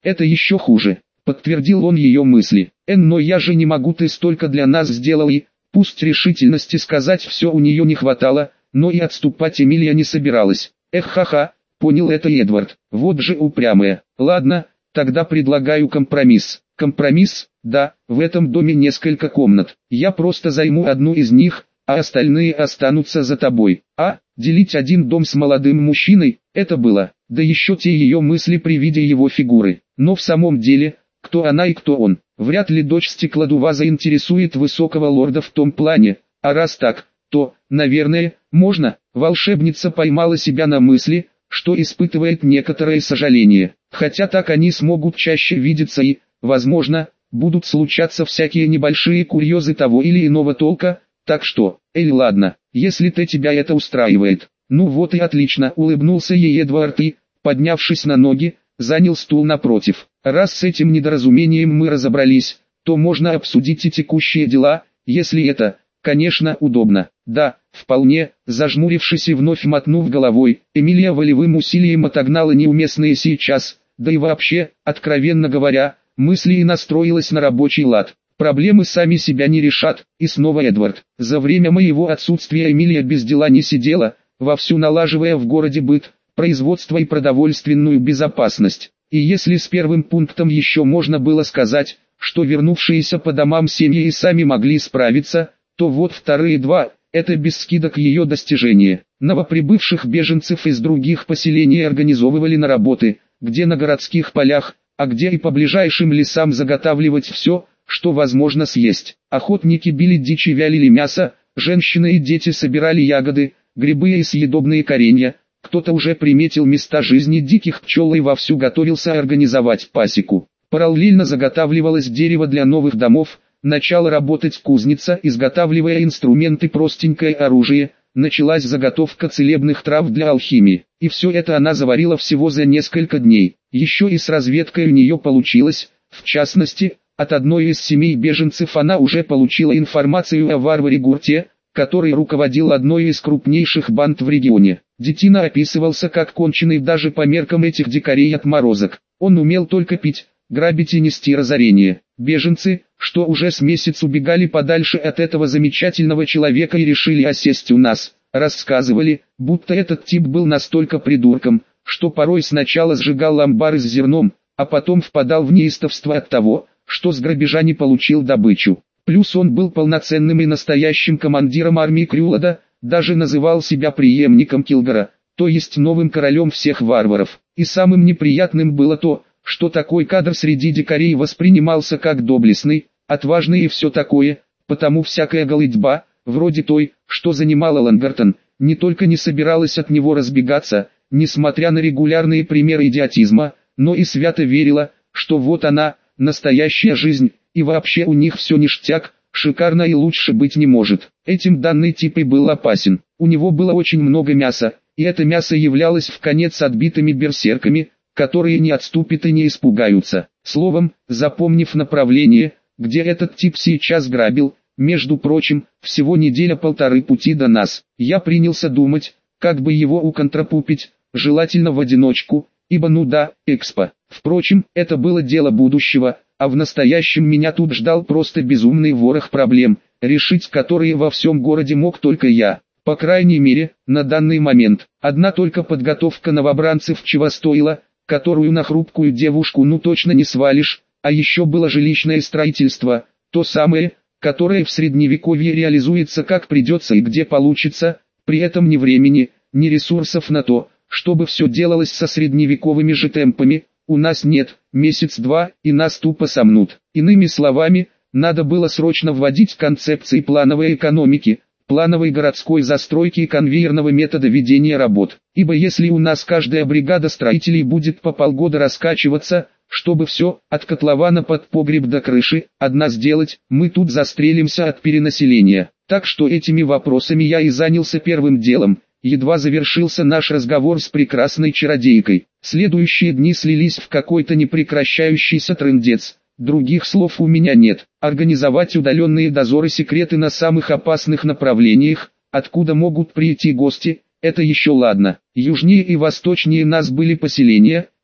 это еще хуже, подтвердил он ее мысли. Но я же не могу, ты столько для нас сделал и, пусть решительности сказать все у нее не хватало, но и отступать Эмилия не собиралась. Ха-ха, понял это Эдвард, вот же упрямая. Ладно, тогда предлагаю компромисс. Компромисс? Да, в этом доме несколько комнат. Я просто займу одну из них, а остальные останутся за тобой. Делить один дом с молодым мужчиной, это было, да еще те ее мысли при виде его фигуры. Но в самом деле, кто она и кто он? Вряд ли дочь Стеклодува заинтересует высокого лорда в том плане, а раз так, то, наверное, можно. Волшебница поймала себя на мысли, что испытывает некоторое сожаление. Хотя так они смогут чаще видеться и, возможно, будут случаться всякие небольшие курьезы того или иного толка, так что, ладно, если тебя это устраивает. Ну вот и отлично, улыбнулся ей Эдвард и, поднявшись на ноги, занял стул напротив. Раз с этим недоразумением мы разобрались, то можно обсудить и текущие дела, если это, конечно, удобно. Да, вполне, зажмурившись и вновь мотнув головой, Эмилия волевым усилием отогнала неуместные сейчас, да и вообще, откровенно говоря, мысли и настроилась на рабочий лад. Проблемы сами себя не решат, и снова Эдвард. За время моего отсутствия Эмилия без дела не сидела, вовсю налаживая в городе быт, производство и продовольственную безопасность. И если с первым пунктом еще можно было сказать, что вернувшиеся по домам семьи и сами могли справиться, то вот вторые два – это без скидок ее достижения. Новоприбывших беженцев из других поселений организовывали на работы, где на городских полях, а где и по ближайшим лесам заготавливать все, что возможно съесть. Охотники били дичь и вялили мясо, женщины и дети собирали ягоды, грибы и съедобные коренья. Кто-то уже приметил места жизни диких пчел и вовсю готовился организовать пасеку. Параллельно заготавливалось дерево для новых домов, начала работать кузница, изготавливая инструменты, простенькое оружие, началась заготовка целебных трав для алхимии. И все это она заварила всего за несколько дней. Еще и с разведкой у нее получилось, в частности, от одной из семей беженцев она уже получила информацию о варваре Гурте, который руководил одной из крупнейших банд в регионе. Детина описывался как конченый даже по меркам этих дикарей отморозок. Он умел только пить, грабить и нести разорение. Беженцы, что уже с месяц убегали подальше от этого замечательного человека и решили осесть у нас, рассказывали, будто этот тип был настолько придурком, что порой сначала сжигал амбары с зерном, а потом впадал в неистовство от того, что с грабежа не получил добычу. Плюс он был полноценным и настоящим командиром армии Крюлада, даже называл себя преемником Килгора, то есть новым королем всех варваров. И самым неприятным было то, что такой кадр среди дикарей воспринимался как доблестный, отважный и все такое, потому всякая голытьба, вроде той, что занимала Лангартон, не только не собиралась от него разбегаться, несмотря на регулярные примеры идиотизма, но и свято верила, что вот она, настоящая жизнь, и вообще у них все ништяк, шикарно и лучше быть не может. Этим данный тип и был опасен. У него было очень много мяса, и это мясо являлось вконец отбитыми берсерками, которые не отступят и не испугаются. Словом, запомнив направление, где этот тип сейчас грабил, между прочим, всего неделя-полторы пути до нас, я принялся думать, как бы его уконтрапупить, желательно в одиночку, ибо ну да, экспо. Впрочем, это было дело будущего, а в настоящем меня тут ждал просто безумный ворох проблем, решить которые во всем городе мог только я. По крайней мере, на данный момент. Одна только подготовка новобранцев чего стоила, которую на хрупкую девушку ну точно не свалишь, а еще было жилищное строительство, то самое, которое в средневековье реализуется как придется и где получится, при этом ни времени, ни ресурсов на то, чтобы все делалось со средневековыми же темпами, у нас нет, месяц-два, и нас тупо сомнут. Иными словами, надо было срочно вводить концепции плановой экономики, плановой городской застройки и конвейерного метода ведения работ. Ибо если у нас каждая бригада строителей будет по полгода раскачиваться, чтобы все, от котлована под погреб до крыши, одна сделать, мы тут застрелимся от перенаселения. Так что этими вопросами я и занялся первым делом. Едва завершился наш разговор с прекрасной чародейкой. Следующие дни слились в какой-то непрекращающийся трындец. Других слов у меня нет. Организовать удаленные дозоры секреты на самых опасных направлениях, откуда могут прийти гости, это еще ладно. Южнее и восточнее нас были поселения,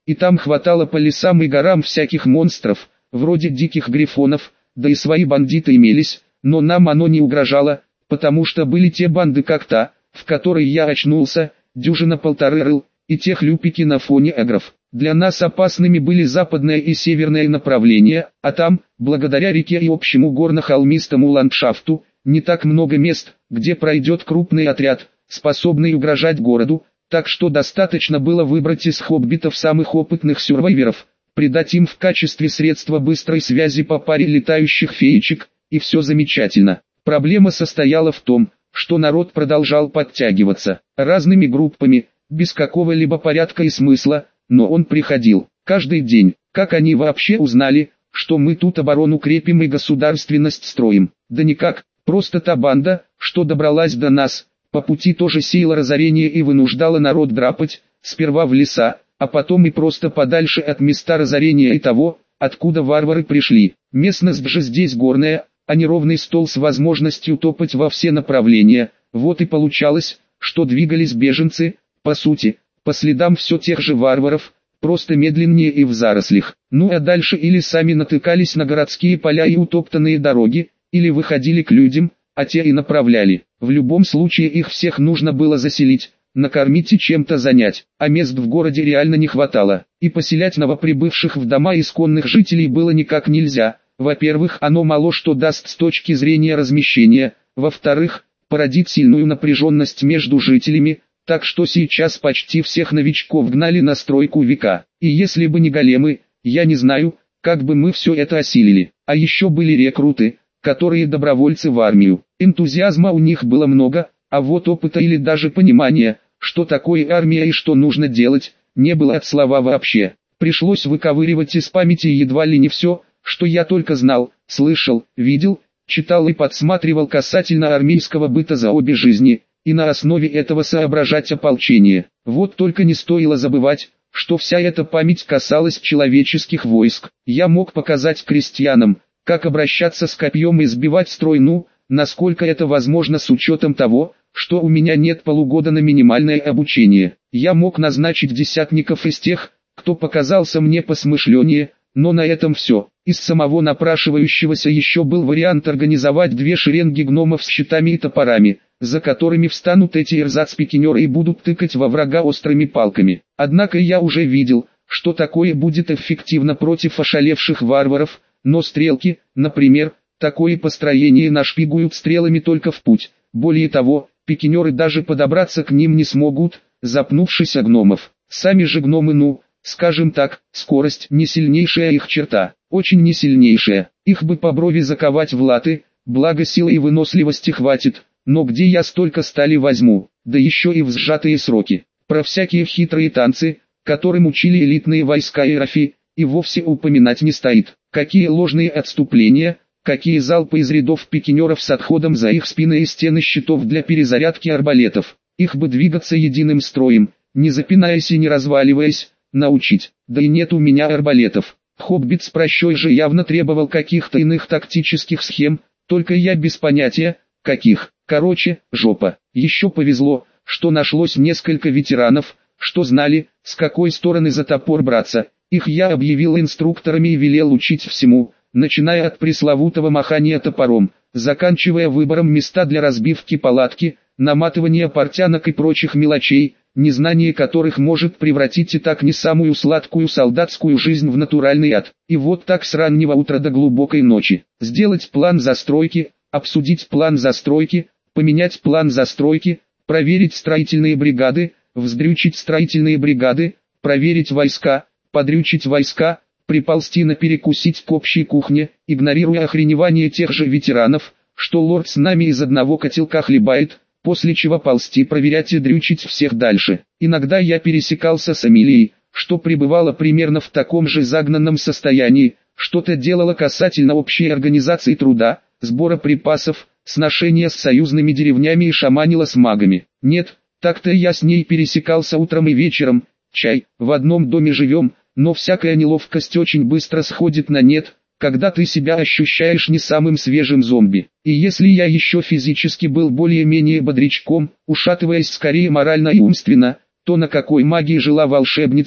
и там хватало по лесам и горам всяких монстров, вроде диких грифонов, да и свои бандиты имелись, но нам оно не угрожало, потому что были те банды как та, в которой я очнулся, дюжина-полторы рыл, и те хлюпики на фоне эгров. Для нас опасными были западное и северное направления, а там, благодаря реке и общему горно-холмистому ландшафту, не так много мест, где пройдет крупный отряд, способный угрожать городу, так что достаточно было выбрать из хоббитов самых опытных сюрвайверов, придать им в качестве средства быстрой связи по паре летающих феечек, и все замечательно. Проблема состояла в том, что народ продолжал подтягиваться, разными группами, без какого-либо порядка и смысла, но он приходил, каждый день. Как они вообще узнали, что мы тут оборону крепим и государственность строим? Да никак, просто та банда, что добралась до нас, по пути тоже сеяла разорение и вынуждала народ драпать, сперва в леса, а потом и просто подальше от места разорения и того, откуда варвары пришли. Местность же здесь горная, а не ровный стол с возможностью топать во все направления. Вот и получалось, что двигались беженцы, по сути, по следам все тех же варваров, просто медленнее и в зарослях. Ну а дальше или сами натыкались на городские поля и утоптанные дороги, или выходили к людям, а те и направляли. В любом случае их всех нужно было заселить, накормить и чем-то занять, а мест в городе реально не хватало. И поселять новоприбывших в дома исконных жителей было никак нельзя. Во-первых, оно мало что даст с точки зрения размещения, во-вторых, породит сильную напряженность между жителями, так что сейчас почти всех новичков гнали на стройку века. И если бы не големы, я не знаю, как бы мы все это осилили. А еще были рекруты, которые добровольцы в армию. Энтузиазма у них было много, а вот опыта или даже понимания, что такое армия и что нужно делать, не было от слова вообще. Пришлось выковыривать из памяти едва ли не все, что я только знал, слышал, видел, читал и подсматривал касательно армейского быта за обе жизни, и на основе этого соображать ополчение. Вот только не стоило забывать, что вся эта память касалась человеческих войск. Я мог показать крестьянам, как обращаться с копьем и сбивать строй, насколько это возможно с учетом того, что у меня нет полугода на минимальное обучение. Я мог назначить десятников из тех, кто показался мне посмышленнее, но на этом все. Из самого напрашивающегося еще был вариант организовать 2 шеренги гномов с щитами и топорами, за которыми встанут эти эрзац-пикинеры и будут тыкать во врага острыми палками. Однако я уже видел, что такое будет эффективно против ошалевших варваров, но стрелки, например, такое построение нашпигуют стрелами только в путь. Более того, пикинеры даже подобраться к ним не смогут, запнувшись о гномов. Сами же гномы, скажем так, скорость не сильнейшая их черта, очень не сильнейшая. Их бы по брови заковать в латы, благо силы и выносливости хватит, но где я столько стали возьму, да еще и в сжатые сроки. Про всякие хитрые танцы, которым учили элитные войска Иерофи, и вовсе упоминать не стоит. Какие ложные отступления, какие залпы из рядов пикинеров с отходом за их спины и стены щитов для перезарядки арбалетов. Их бы двигаться единым строем, не запинаясь и не разваливаясь, научить. Да и нет у меня арбалетов. Хоббит с прощой же явно требовал каких-то иных тактических схем, только я без понятия, каких. Короче, жопа. Еще повезло, что нашлось несколько ветеранов, что знали, с какой стороны за топор браться. Их я объявил инструкторами и велел учить всему, начиная от пресловутого махания топором, заканчивая выбором места для разбивки палатки, наматывания портянок и прочих мелочей, незнание которых может превратить и так не самую сладкую солдатскую жизнь в натуральный ад. И вот так с раннего утра до глубокой ночи. Сделать план застройки, обсудить план застройки, поменять план застройки, проверить строительные бригады, вздрючить строительные бригады, проверить войска, подрючить войска, приползти на перекусить к общей кухне, игнорируя охреневание тех же ветеранов, что лорд с нами из одного котелка хлебает, после чего ползти проверять и дрючить всех дальше. Иногда я пересекался с Амелией, что пребывала примерно в таком же загнанном состоянии, что-то делала касательно общей организации труда, сбора припасов, сношения с союзными деревнями и шаманила с магами. Нет, так-то я с ней пересекался утром и вечером, чай, в одном доме живем, но всякая неловкость очень быстро сходит на нет, когда ты себя ощущаешь не самым свежим зомби. И если я еще физически был более-менее бодрячком, ушатываясь скорее морально и умственно, то на какой магии жила волшебница,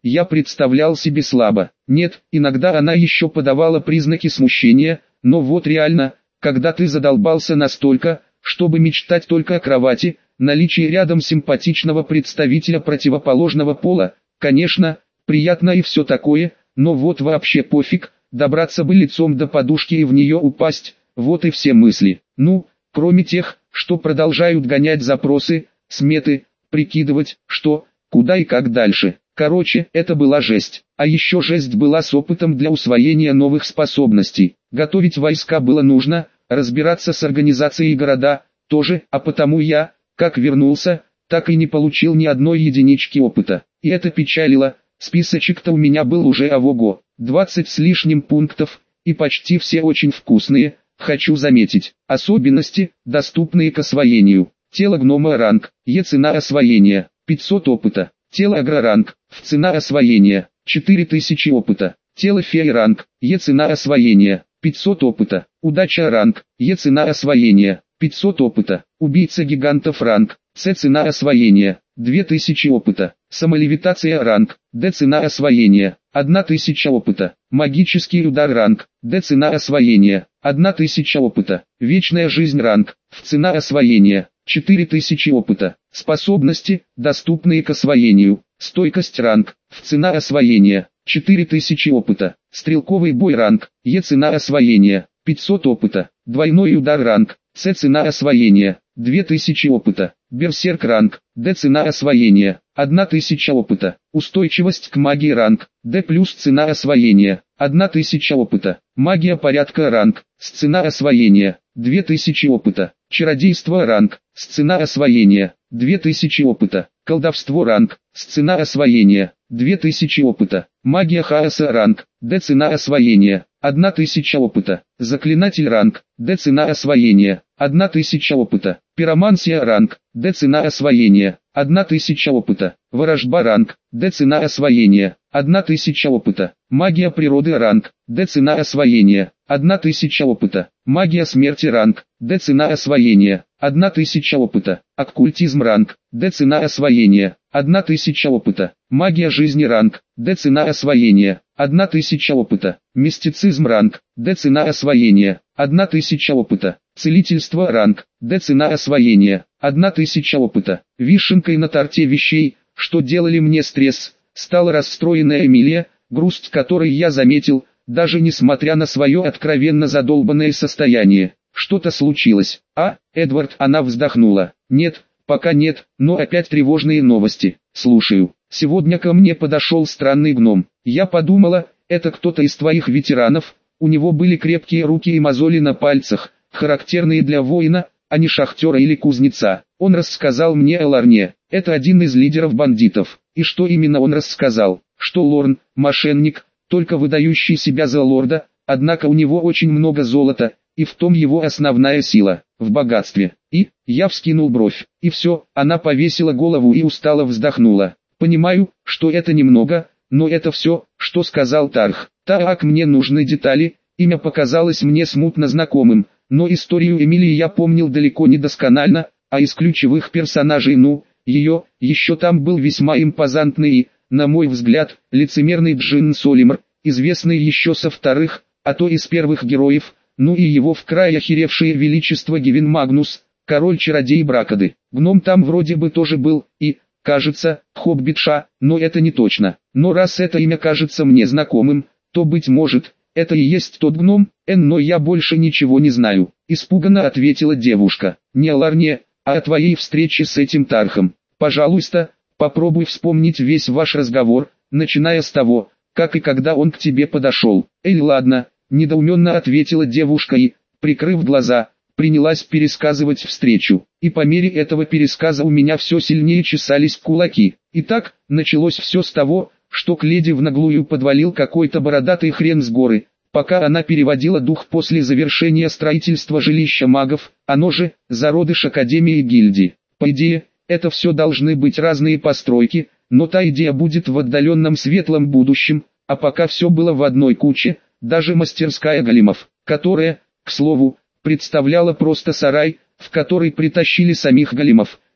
я представлял себе слабо. Нет, иногда она еще подавала признаки смущения, но вот реально, когда ты задолбался настолько, чтобы мечтать только о кровати, наличие рядом симпатичного представителя противоположного пола, конечно, приятно и все такое, но вот вообще пофиг, добраться бы лицом до подушки и в нее упасть, вот и все мысли. Ну, кроме тех, что продолжают гонять запросы, сметы, прикидывать, что, куда и как дальше. Короче, это была жесть. А еще жесть была с опытом для усвоения новых способностей. Готовить войска было нужно, разбираться с организацией города тоже, а потому я, как вернулся, так и не получил ни одной единички опыта. И это печалило, списочек-то у меня был уже ого-го, 20 с лишним пунктов, и почти все очень вкусные, хочу заметить. Особенности, доступные к освоению. Тело гнома ранг, цена освоения, 500 опыта. Тело агроранг, цена освоения, 4000 опыта. Тело феи ранг, цена освоения, 500 опыта. Удача ранг, цена освоения, 500 опыта. Убийца гигантов ранг, цена освоения, 2000 опыта. Самолевитация ранг, цена освоения, 1000 опыта. Магический удар ранг, цена освоения, 1000 опыта. Вечная жизнь ранг, цена освоения, 4000 опыта. Способности, доступные к освоению. Стойкость ранг, цена освоения, 4000 опыта. Стрелковый бой ранг, цена освоения, 500 опыта. Двойной удар ранг, цена освоения, 2000 опыта. Берсерк ранг, цена освоения, 1000 опыта. Устойчивость к магии ранг, плюс цена освоения, 1000 опыта. Магия порядка ранг, цена освоения, 2000 опыта. Чародейство ранг, цена освоения, 2000 опыта. Колдовство ранг, цена освоения, 2000 опыта. Магия хаоса ранг, цена освоения, 1000 опыта. Заклинатель ранг, цена освоения, 1000 опыта. Пиромансия ранг, цена освоения, 1000 опыта. Ворожба ранг, цена освоения, 1000 опыта. Магия природы ранг, цена освоения, 1000 опыта. Магия смерти ранг, цена освоения, 1000 опыта. Оккультизм ранг, цена освоения, 1000 опыта. Магия жизни ранг, цена освоения, 1000 опыта. Мистицизм ранг, цена освоения, 1000 опыта. Целительство ранг, цена освоения, 1000 опыта. Вишенкой на торте вещей, что делали мне стресс, стала расстроенная Эмилия, грусть которой я заметил, даже несмотря на свое откровенно задолбанное состояние. Что-то случилось. Эдвард, она вздохнула. Нет, пока нет, но опять тревожные новости. Слушаю. Сегодня ко мне подошел странный гном. Я подумала, это кто-то из твоих ветеранов. У него были крепкие руки и мозоли на пальцах, характерные для воина, а не шахтера или кузнеца. Он рассказал мне о Лорне. Это один из лидеров бандитов. И что именно он рассказал? Что Лорн – мошенник, только выдающий себя за лорда, однако у него очень много золота, и в том его основная сила, в богатстве. И, я вскинул бровь, и все, она повесила голову и устало вздохнула. Понимаю, что это немного, но это все, что сказал Тарх. Так, мне нужны детали, имя показалось мне смутно знакомым, но историю Эмилии я помнил далеко не досконально, а из ключевых персонажей ее, еще там был весьма импозантный и, на мой взгляд, лицемерный Джин Солимер, известный еще со вторых, а то и с первых героев, и его вкрай охеревшее величество Гевин Магнус, король-чародей Бракады. Гном там вроде бы тоже был, и, кажется, Хоббитша, но это не точно. Но раз это имя кажется мне знакомым, то, быть может, это и есть тот гном, но я больше ничего не знаю. Испуганно ответила девушка. Не о Лорне, а о твоей встрече с этим Тархом. Пожалуйста, попробуй вспомнить весь ваш разговор, начиная с того, как и когда он к тебе подошел. Ладно, недоуменно ответила девушка и, прикрыв глаза, принялась пересказывать встречу. И по мере этого пересказа у меня все сильнее чесались кулаки. Итак, началось все с того, что к леди в наглую подвалил какой-то бородатый хрен с горы, пока она переводила дух после завершения строительства жилища магов, оно же, зародыш Академии и гильдии. По идее, это все должны быть разные постройки, но та идея будет в отдаленном светлом будущем, а пока все было в одной куче, даже мастерская големов, которая, к слову, представляла просто сарай, в который притащили самих големов,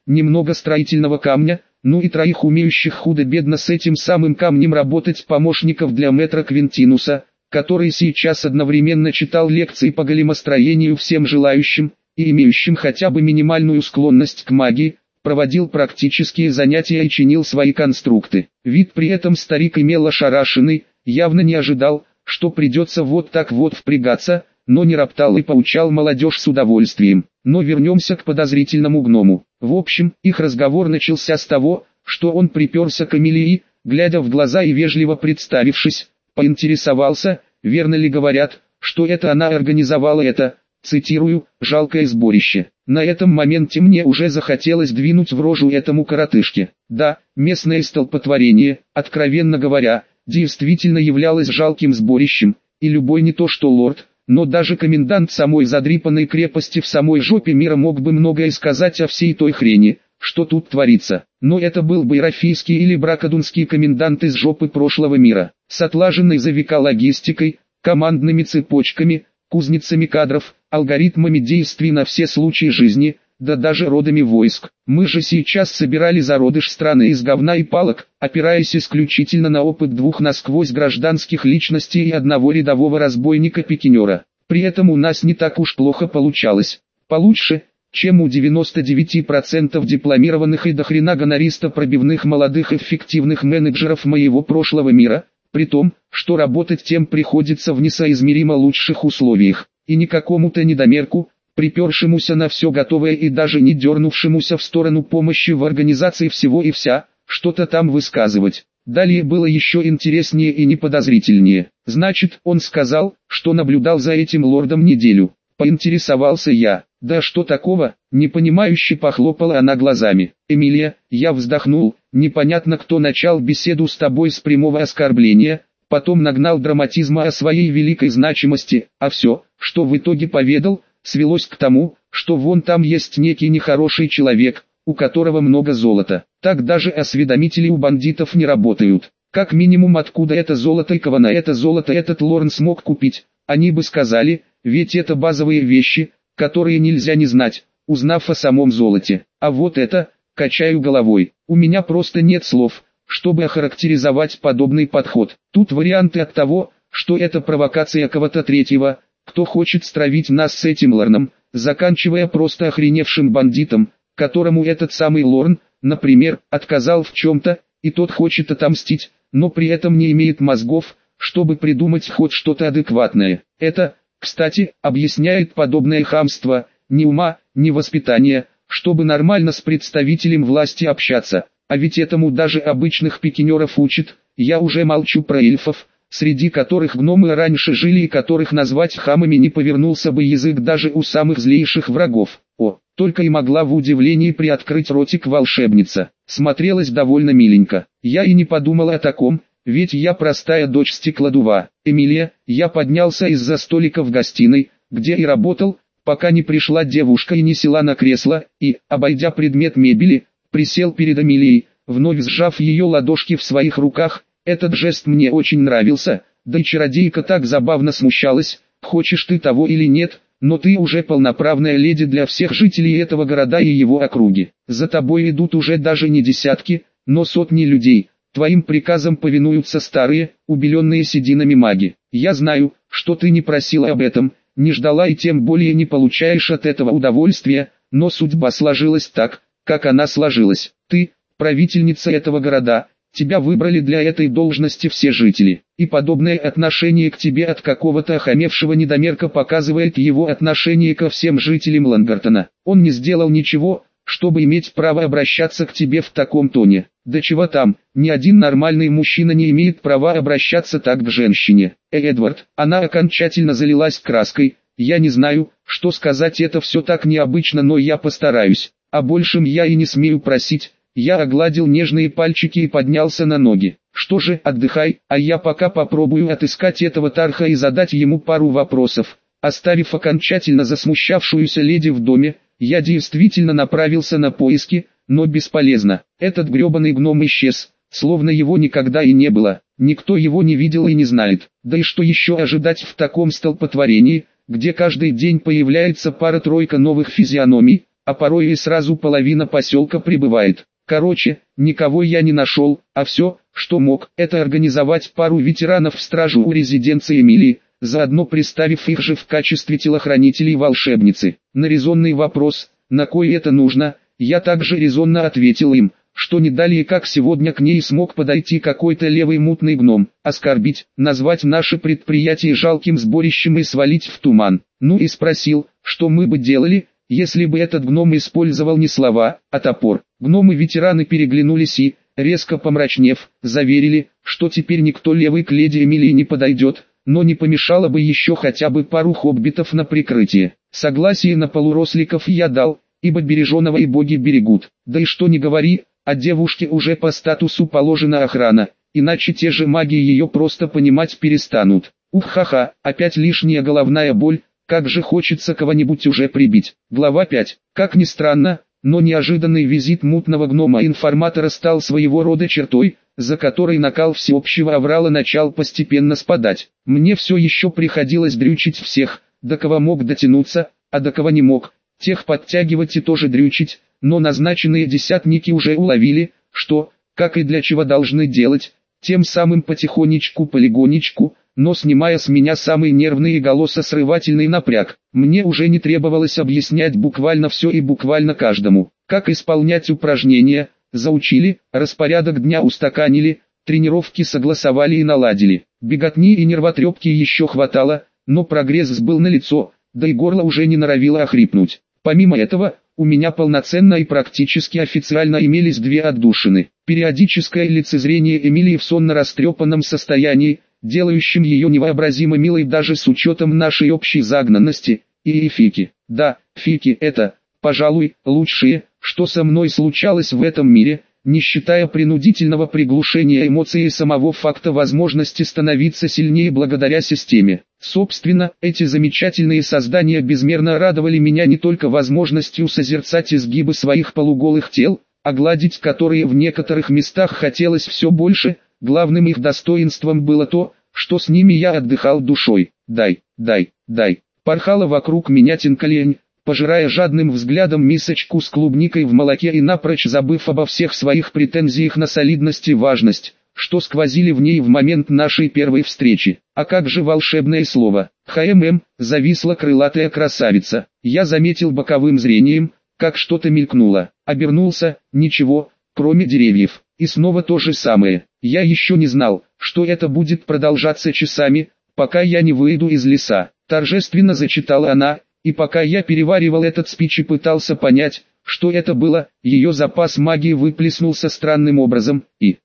немного строительного камня, ну и 3 умеющих худо-бедно с этим самым камнем работать помощников для мэтра Квинтинуса, который сейчас одновременно читал лекции по големостроению всем желающим, и имеющим хотя бы минимальную склонность к магии, проводил практические занятия и чинил свои конструкты. Вид при этом старик имел ошарашенный, явно не ожидал, что придется вот так вот впрягаться, но не роптал и поучал молодежь с удовольствием. Но вернемся к подозрительному гному. В общем, их разговор начался с того, что он приперся к Эмилии, глядя в глаза и вежливо представившись, поинтересовался, верно ли говорят, что это она организовала это, цитирую, «жалкое сборище». На этом моменте мне уже захотелось двинуть в рожу этому коротышке. Да, местное столпотворение, откровенно говоря, действительно являлось жалким сборищем, и любой не то что лорд, но даже комендант самой задрипанной крепости в самой жопе мира мог бы многое сказать о всей той хрени, что тут творится. Но это был бы ирофийский или бракодунский комендант из жопы прошлого мира, с отлаженной за века логистикой, командными цепочками, кузницами кадров, алгоритмами действий на все случаи жизни, да даже родами войск. Мы же сейчас собирали зародыш страны из говна и палок, опираясь исключительно на опыт 2 насквозь гражданских личностей и 1 рядового разбойника-пикинера. При этом у нас не так уж плохо получалось. Получше, чем у 99% дипломированных и дохрена гонориста пробивных молодых эффективных менеджеров моего прошлого мира, при том, что работать тем приходится в несоизмеримо лучших условиях, и не какому-то недомерку, припершемуся на все готовое и даже не дернувшемуся в сторону помощи в организации всего и вся, что-то там высказывать. Далее было еще интереснее и неподозрительнее. Значит, он сказал, что наблюдал за этим лордом неделю. Поинтересовался я. Да что такого? Непонимающе похлопала она глазами. Эмилия, я вздохнул, непонятно кто начал беседу с тобой с прямого оскорбления, потом нагнал драматизма о своей великой значимости, а все, что в итоге поведал, свелось к тому, что вон там есть некий нехороший человек, у которого много золота. Так даже осведомители у бандитов не работают. Как минимум откуда это золото и кого на это золото этот Лорн смог купить, они бы сказали, ведь это базовые вещи, которые нельзя не знать, узнав о самом золоте. А вот это, качаю головой, у меня просто нет слов, чтобы охарактеризовать подобный подход. Тут варианты от того, что это провокация кого-то третьего, кто хочет стравить нас с этим Лорном, заканчивая просто охреневшим бандитом, которому этот самый Лорн, например, отказал в чем-то, и тот хочет отомстить, но при этом не имеет мозгов, чтобы придумать хоть что-то адекватное. Это, кстати, объясняет подобное хамство, ни ума, ни воспитания, чтобы нормально с представителем власти общаться, а ведь этому даже обычных пикинеров учат, я уже молчу про эльфов, среди которых гномы раньше жили и которых назвать хамами не повернулся бы язык даже у самых злейших врагов. О, только и могла в удивлении приоткрыть ротик волшебница. Смотрелась довольно миленько. Я и не подумала о таком, ведь я простая дочь стеклодува. Эмилия, я поднялся из-за столика в гостиной, где и работал, пока не пришла девушка и не села на кресло, и, обойдя предмет мебели, присел перед Эмилией, вновь сжав ее ладошки в своих руках. Этот жест мне очень нравился, да и чародейка так забавно смущалась, хочешь ты того или нет, но ты уже полноправная леди для всех жителей этого города и его округи. За тобой идут уже даже не десятки, но сотни людей, твоим приказам повинуются старые, убеленные сединами маги. Я знаю, что ты не просила об этом, не ждала и тем более не получаешь от этого удовольствия, но судьба сложилась так, как она сложилась. Ты, правительница этого города, тебя выбрали для этой должности все жители, и подобное отношение к тебе от какого-то охамевшего недомерка показывает его отношение ко всем жителям Лангартона. Он не сделал ничего, чтобы иметь право обращаться к тебе в таком тоне. Да чего там, ни один нормальный мужчина не имеет права обращаться так к женщине. Эдвард, она окончательно залилась краской, я не знаю, что сказать, это все так необычно, но я постараюсь, а большим я и не смею просить. Я огладил нежные пальчики и поднялся на ноги. Что же, отдыхай, а я пока попробую отыскать этого Тарха и задать ему пару вопросов. Оставив окончательно засмущавшуюся леди в доме, я действительно направился на поиски, но бесполезно. Этот гребаный гном исчез, словно его никогда и не было. Никто его не видел и не знает. Да и что еще ожидать в таком столпотворении, где каждый день появляется пара-тройка новых физиономий, а порой и сразу половина поселка прибывает. Короче, никого я не нашел, а все, что мог, это организовать пару ветеранов в стражу у резиденции Эмилии, заодно приставив их же в качестве телохранителей волшебницы. На резонный вопрос, на кой это нужно, я также резонно ответил им, что не далее как сегодня к ней смог подойти какой-то левый мутный гном, оскорбить, назвать наше предприятие жалким сборищем и свалить в туман. Ну и спросил, что мы бы делали, если бы этот гном использовал не слова, а топор. Гномы-ветераны переглянулись и, резко помрачнев, заверили, что теперь никто левый к леди Эмилии не подойдет, но не помешало бы еще хотя бы пару хоббитов на прикрытие. Согласие на полуросликов я дал, ибо береженого и боги берегут. Да и что ни говори, а девушке уже по статусу положена охрана, иначе те же маги ее просто понимать перестанут. Ух-ха-ха, опять лишняя головная боль, как же хочется кого-нибудь уже прибить. Глава 5. Как ни странно, но неожиданный визит мутного гнома-информатора стал своего рода чертой, за которой накал всеобщего аврала начал постепенно спадать. Мне все еще приходилось дрючить всех, до кого мог дотянуться, а до кого не мог, тех подтягивать и тоже дрючить, но назначенные десятники уже уловили, что, как и для чего должны делать, тем самым потихонечку-полигонечку, но снимая с меня самый нервный и голососрывательный напряг. Мне уже не требовалось объяснять буквально все и буквально каждому, как исполнять упражнения, заучили, распорядок дня устаканили, тренировки согласовали и наладили. Беготни и нервотрепки еще хватало, но прогресс был налицо, да и горло уже не норовило охрипнуть. Помимо этого, у меня полноценно и практически официально имелись две отдушины. Периодическое лицезрение Эмилии в сонно-растрепанном состоянии, делающим ее невообразимо милой даже с учетом нашей общей загнанности, и фики. Да, фики это, пожалуй, лучшее, что со мной случалось в этом мире, не считая принудительного приглушения эмоций и самого факта возможности становиться сильнее благодаря системе. Собственно, эти замечательные создания безмерно радовали меня не только возможностью созерцать изгибы своих полуголых тел, а гладить которые в некоторых местах хотелось все больше. Главным их достоинством было то, что с ними я отдыхал душой. Дай, порхала вокруг меня тинкалень, пожирая жадным взглядом мисочку с клубникой в молоке и напрочь забыв обо всех своих претензиях на солидность и важность, что сквозили в ней в момент нашей первой встречи. А как же волшебное слово? Зависла крылатая красавица. Я заметил боковым зрением, как что-то мелькнуло. Обернулся, ничего, кроме деревьев. И снова то же самое. Я еще не знал, что это будет продолжаться часами, пока я не выйду из леса. Торжественно зачитала она, и пока я переваривал этот спич и пытался понять, что это было, ее запас магии выплеснулся странным образом, и,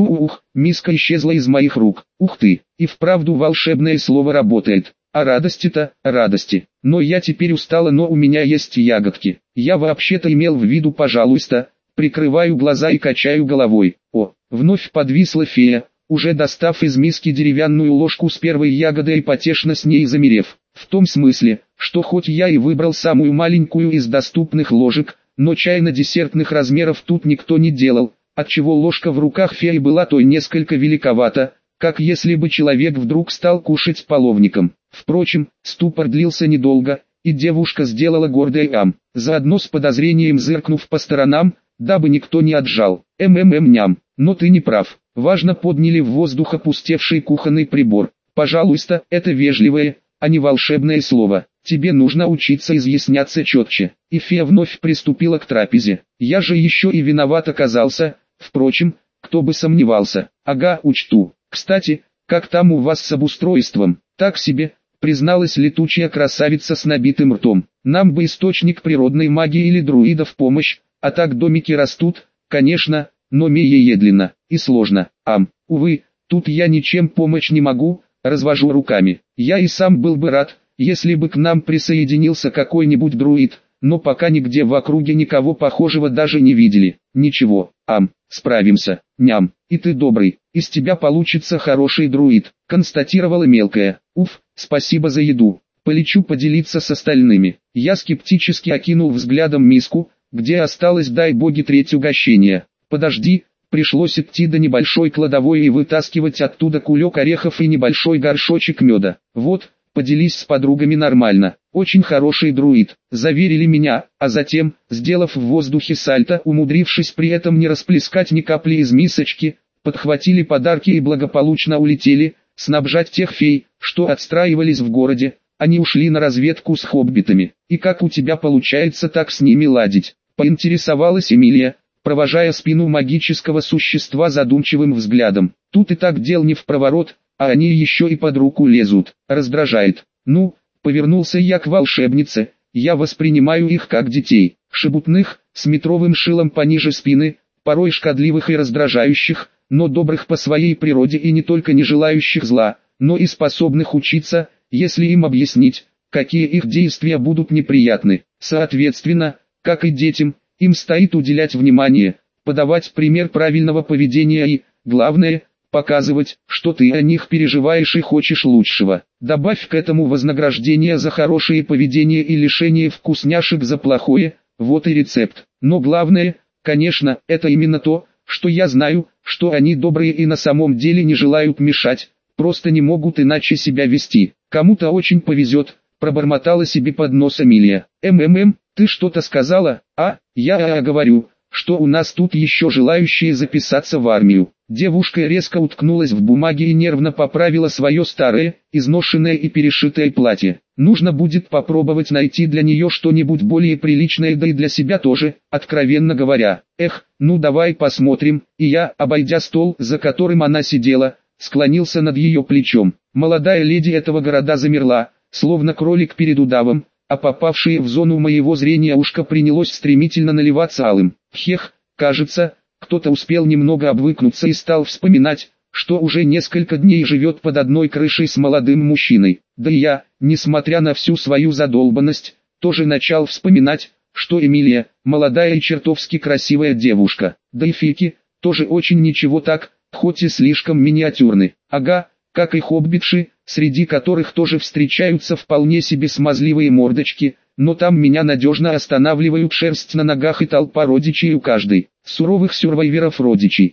миска исчезла из моих рук. Ух ты, и вправду волшебное слово работает. А радости-то, радости. Но я теперь устала, но у меня есть ягодки. Я вообще-то имел в виду пожалуйста. Прикрываю глаза и качаю головой. О, вновь подвисла фея, уже достав из миски деревянную ложку с первой ягодой и потешно с ней замерев. В том смысле, что хоть я и выбрал самую маленькую из доступных ложек, но чайно-десертных размеров тут никто не делал, отчего ложка в руках феи была той несколько великовата, как если бы человек вдруг стал кушать половником. Впрочем, ступор длился недолго, и девушка сделала гордый ам, заодно с подозрением зыркнув по сторонам, дабы никто не отжал. Ням, но ты не прав. Важно подняли в воздух опустевший кухонный прибор. Пожалуйста, это вежливое, а не волшебное слово. Тебе нужно учиться изъясняться четче. И фея вновь приступила к трапезе. Я же еще и виноват оказался. Впрочем, кто бы сомневался. Ага, учту. Кстати, как там у вас с обустройством? Так себе, призналась летучая красавица с набитым ртом. Нам бы источник природной магии или друида в помощь. А так домики растут, конечно, но медленно и сложно. Увы, тут я ничем помочь не могу, развожу руками. Я и сам был бы рад, если бы к нам присоединился какой-нибудь друид, но пока нигде в округе никого похожего даже не видели. Ничего, справимся, ням, и ты добрый, из тебя получится хороший друид, констатировала мелкая. Уф, спасибо за еду, полечу поделиться с остальными. Я скептически окинул взглядом миску, где осталось, дай боги, треть угощения. Подожди, пришлось идти до небольшой кладовой и вытаскивать оттуда кулек орехов и небольшой горшочек меда. Вот, поделись с подругами нормально. Очень хороший друид, заверили меня, а затем, сделав в воздухе сальто, умудрившись при этом не расплескать ни капли из мисочки, подхватили подарки и благополучно улетели, снабжать тех фей, что отстраивались в городе. Они ушли на разведку с хоббитами. И как у тебя получается так с ними ладить? Поинтересовалась Эмилия, провожая спину магического существа задумчивым взглядом. Тут и так дел не в проворот, а они еще и под руку лезут. Раздражает. Ну, повернулся я к волшебнице, я воспринимаю их как детей, шебутных, с метровым шилом пониже спины, порой шкодливых и раздражающих, но добрых по своей природе и не только не желающих зла, но и способных учиться, если им объяснить, какие их действия будут неприятны. Соответственно, как и детям, им стоит уделять внимание, подавать пример правильного поведения и, главное, показывать, что ты о них переживаешь и хочешь лучшего. Добавь к этому вознаграждение за хорошее поведение и лишение вкусняшек за плохое, вот и рецепт. Но главное, конечно, это именно то, что я знаю, что они добрые и на самом деле не желают мешать, просто не могут иначе себя вести. Кому-то очень повезет, пробормотала себе под нос Эмилия. Ты что-то сказала? Я говорю, что у нас тут еще желающие записаться в армию. Девушка резко уткнулась в бумаги и нервно поправила свое старое, изношенное и перешитое платье. Нужно будет попробовать найти для нее что-нибудь более приличное, да и для себя тоже, откровенно говоря. Ну давай посмотрим. И я, обойдя стол, за которым она сидела, склонился над ее плечом. Молодая леди этого города замерла, словно кролик перед удавом, а попавшее в зону моего зрения ушко принялось стремительно наливаться алым. Кажется, кто-то успел немного обвыкнуться и стал вспоминать, что уже несколько дней живет под одной крышей с молодым мужчиной. Да и я, несмотря на всю свою задолбанность, тоже начал вспоминать, что Эмилия, молодая и чертовски красивая девушка, да и фики, тоже очень ничего так, хоть и слишком миниатюрны. Ага, как и хоббитши, среди которых тоже встречаются вполне себе смазливые мордочки, но там меня надежно останавливают шерсть на ногах и толпа родичей у каждой. Суровых сюрвайверов родичей.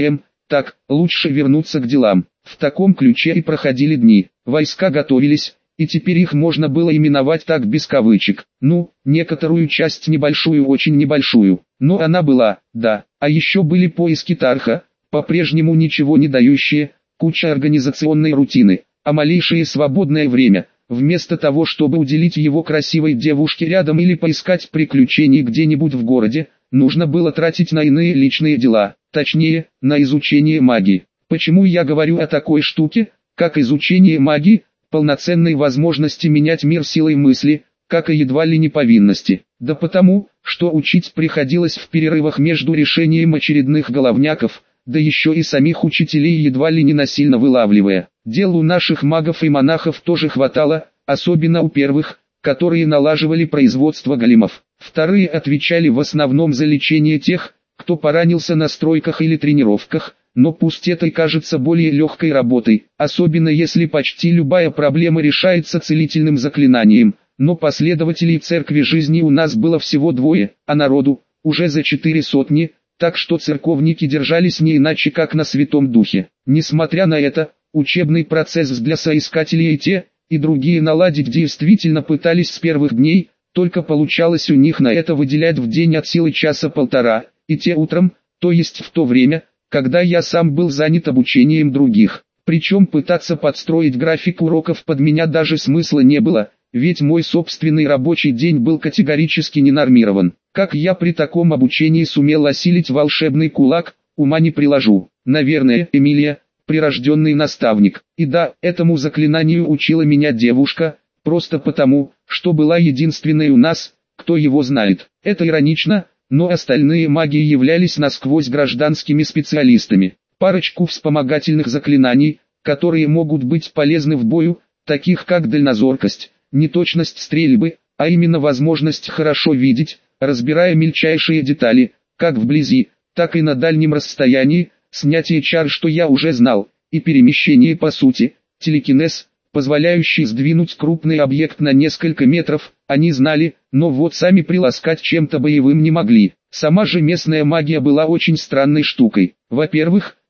Так, лучше вернуться к делам. В таком ключе и проходили дни. Войска готовились, и теперь их можно было именовать так без кавычек. Ну, некоторую часть небольшую, очень небольшую. Но она была, да. А еще были поиски Тарха, по-прежнему ничего не дающие, куча организационной рутины, а малейшее свободное время, вместо того чтобы уделить его красивой девушке рядом или поискать приключений где-нибудь в городе, нужно было тратить на иные личные дела, точнее, на изучение магии. Почему я говорю о такой штуке, как изучение магии, полноценной возможности менять мир силой мысли, как и едва ли не повинности? Да потому, что учить приходилось в перерывах между решением очередных головняков, да еще и самих учителей едва ли не насильно вылавливая. Дел у наших магов и монахов тоже хватало, особенно у первых, которые налаживали производство големов. Вторые отвечали в основном за лечение тех, кто поранился на стройках или тренировках, но пусть это и кажется более легкой работой, особенно если почти любая проблема решается целительным заклинанием, но последователей церкви жизни у нас было всего двое, а народу уже за 400, так что церковники держались не иначе как на Святом Духе. Несмотря на это, учебный процесс для соискателей и те, и другие наладить действительно пытались с первых дней, только получалось у них на это выделять в день от силы часа-полтора, и те утром, то есть в то время, когда я сам был занят обучением других. Причем пытаться подстроить график уроков под меня даже смысла не было, ведь мой собственный рабочий день был категорически не нормирован. Как я при таком обучении сумел осилить волшебный кулак, ума не приложу. Наверное, Эмилия, прирожденный наставник. И да, этому заклинанию учила меня девушка, просто потому, что была единственной у нас, кто его знает. Это иронично, но остальные маги являлись насквозь гражданскими специалистами. Парочку вспомогательных заклинаний, которые могут быть полезны в бою, таких как дальнозоркость, неточность стрельбы, а именно возможность хорошо видеть, разбирая мельчайшие детали, как вблизи, так и на дальнем расстоянии, снятие чар, что я уже знал, и перемещение по сути, телекинез, позволяющий сдвинуть крупный объект на несколько метров, они знали, но вот сами приласкать чем-то боевым не могли. Сама же местная магия была очень странной штукой. Во-первых,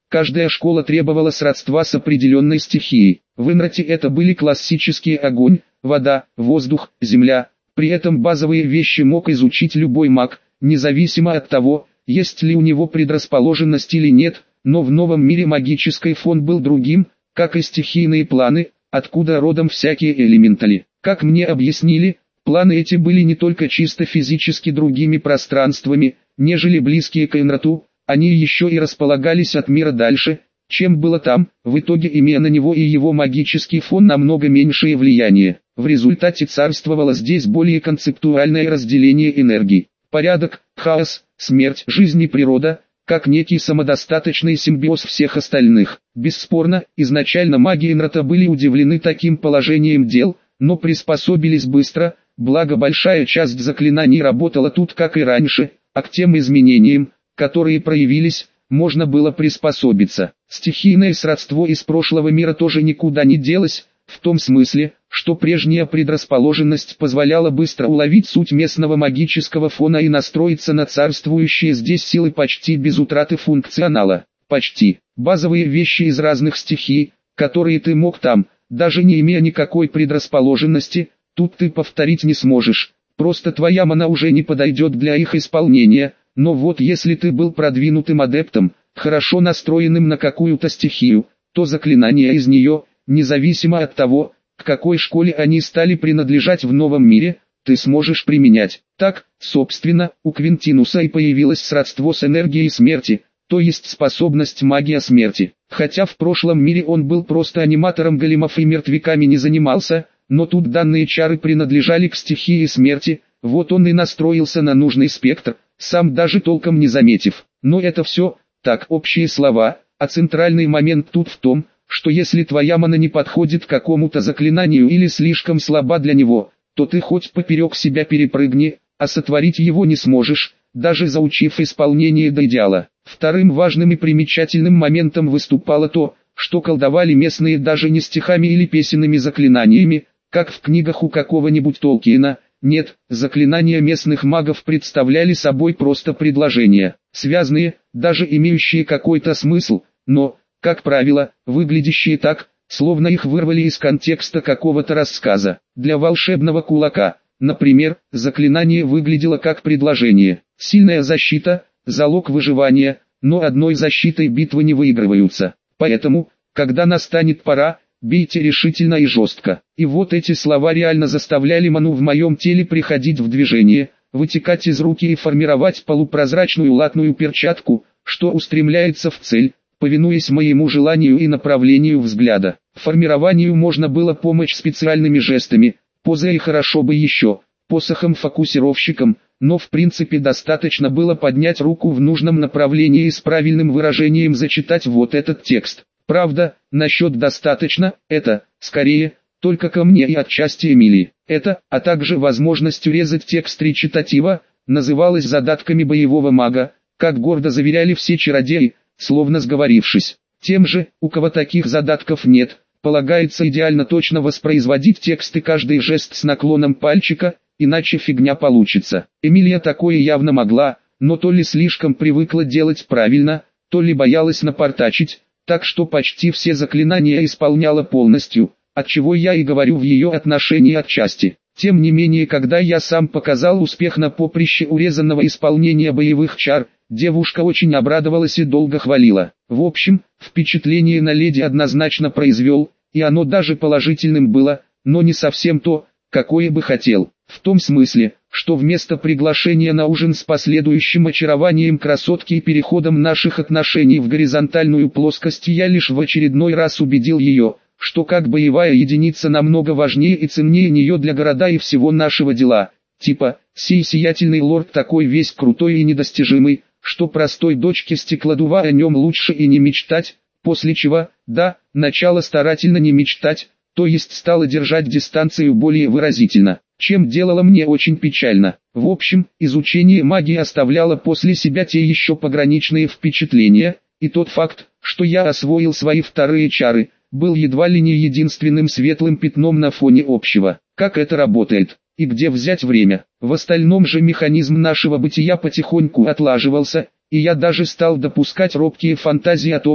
Каждая школа требовала сродства с определенной стихией. В Инрате это были классические огонь, вода, воздух, земля. При этом базовые вещи мог изучить любой маг, независимо от того, есть ли у него предрасположенность или нет, но в новом мире магический фон был другим, как и стихийные планы, откуда родом всякие элементали. Как мне объяснили, планы эти были не только чисто физически другими пространствами, нежели близкие к Инрату, они еще и располагались от мира дальше, чем было там, в итоге имея на него и его магический фон намного меньшее влияние. В результате царствовало здесь более концептуальное разделение энергий. Порядок, хаос, смерть, жизнь и природа, как некий самодостаточный симбиоз всех остальных. Бесспорно, изначально маги Инрата были удивлены таким положением дел, но приспособились быстро, благо большая часть заклинаний работала тут как и раньше, а к тем изменениям, которые проявились, можно было приспособиться. Стихийное сродство из прошлого мира тоже никуда не делось, в том смысле, что прежняя предрасположенность позволяла быстро уловить суть местного магического фона и настроиться на царствующие здесь силы почти без утраты функционала. Почти. Базовые вещи из разных стихий, которые ты мог там, даже не имея никакой предрасположенности, тут ты повторить не сможешь. Просто твоя мана уже не подойдет для их исполнения. Но вот если ты был продвинутым адептом, хорошо настроенным на какую-то стихию, то заклинания из нее, независимо от того, к какой школе они стали принадлежать в новом мире, ты сможешь применять. Так, собственно, у Квинтинуса и появилось сродство с энергией смерти, то есть способность магия смерти. Хотя в прошлом мире он был просто аниматором големов и мертвяками не занимался, но тут данные чары принадлежали к стихии смерти, вот он и настроился на нужный спектр, сам даже толком не заметив. Но это все, так, общие слова, а центральный момент тут в том, что если твоя мана не подходит к какому-то заклинанию или слишком слаба для него, то ты хоть поперек себя перепрыгни, а сотворить его не сможешь, даже заучив исполнение до идеала. Вторым важным и примечательным моментом выступало то, что колдовали местные даже не стихами или песенными заклинаниями, как в книгах у какого-нибудь Толкиена. Нет, заклинания местных магов представляли собой просто предложения, связанные, даже имеющие какой-то смысл, но, как правило, выглядящие так, словно их вырвали из контекста какого-то рассказа. Для волшебного кулака, например, заклинание выглядело как предложение. Сильная защита – залог выживания, но одной защитой битвы не выигрываются. Поэтому, когда настанет пора, бейте решительно и жестко. И вот эти слова реально заставляли ману в моем теле приходить в движение, вытекать из руки и формировать полупрозрачную латную перчатку, что устремляется в цель, повинуясь моему желанию и направлению взгляда. Формированию можно было помочь специальными жестами, позой и хорошо бы еще, посохом-фокусировщиком, но в принципе достаточно было поднять руку в нужном направлении и с правильным выражением зачитать вот этот текст. Правда, насчет достаточно, это, скорее, только ко мне и отчасти Эмилии. Это, а также возможность урезать текст речитатива, называлось задатками боевого мага, как гордо заверяли все чародеи, словно сговорившись. Тем же, у кого таких задатков нет, полагается идеально точно воспроизводить текст и каждый жест с наклоном пальчика, иначе фигня получится. Эмилия такое явно могла, но то ли слишком привыкла делать правильно, то ли боялась напортачить, так что почти все заклинания исполняла полностью, отчего я и говорю в ее отношении отчасти. Тем не менее, когда я сам показал успех на поприще урезанного исполнения боевых чар, девушка очень обрадовалась и долго хвалила. В общем, впечатление на леди однозначно произвел, и оно даже положительным было, но не совсем то, какое бы хотел. В том смысле, что вместо приглашения на ужин с последующим очарованием красотки и переходом наших отношений в горизонтальную плоскость я лишь в очередной раз убедил ее, что как боевая единица намного важнее и ценнее нее для города и всего нашего дела. Типа, сей сиятельный лорд такой весь крутой и недостижимый, что простой дочке стеклодува о нем лучше и не мечтать, после чего, да, начало старательно не мечтать, то есть стала держать дистанцию более выразительно, чем делало мне очень печально. В общем, изучение магии оставляло после себя те еще пограничные впечатления, и тот факт, что я освоил свои вторые чары, был едва ли не единственным светлым пятном на фоне общего. Как это работает? И где взять время? В остальном же механизм нашего бытия потихоньку отлаживался, и я даже стал допускать робкие фантазии о том,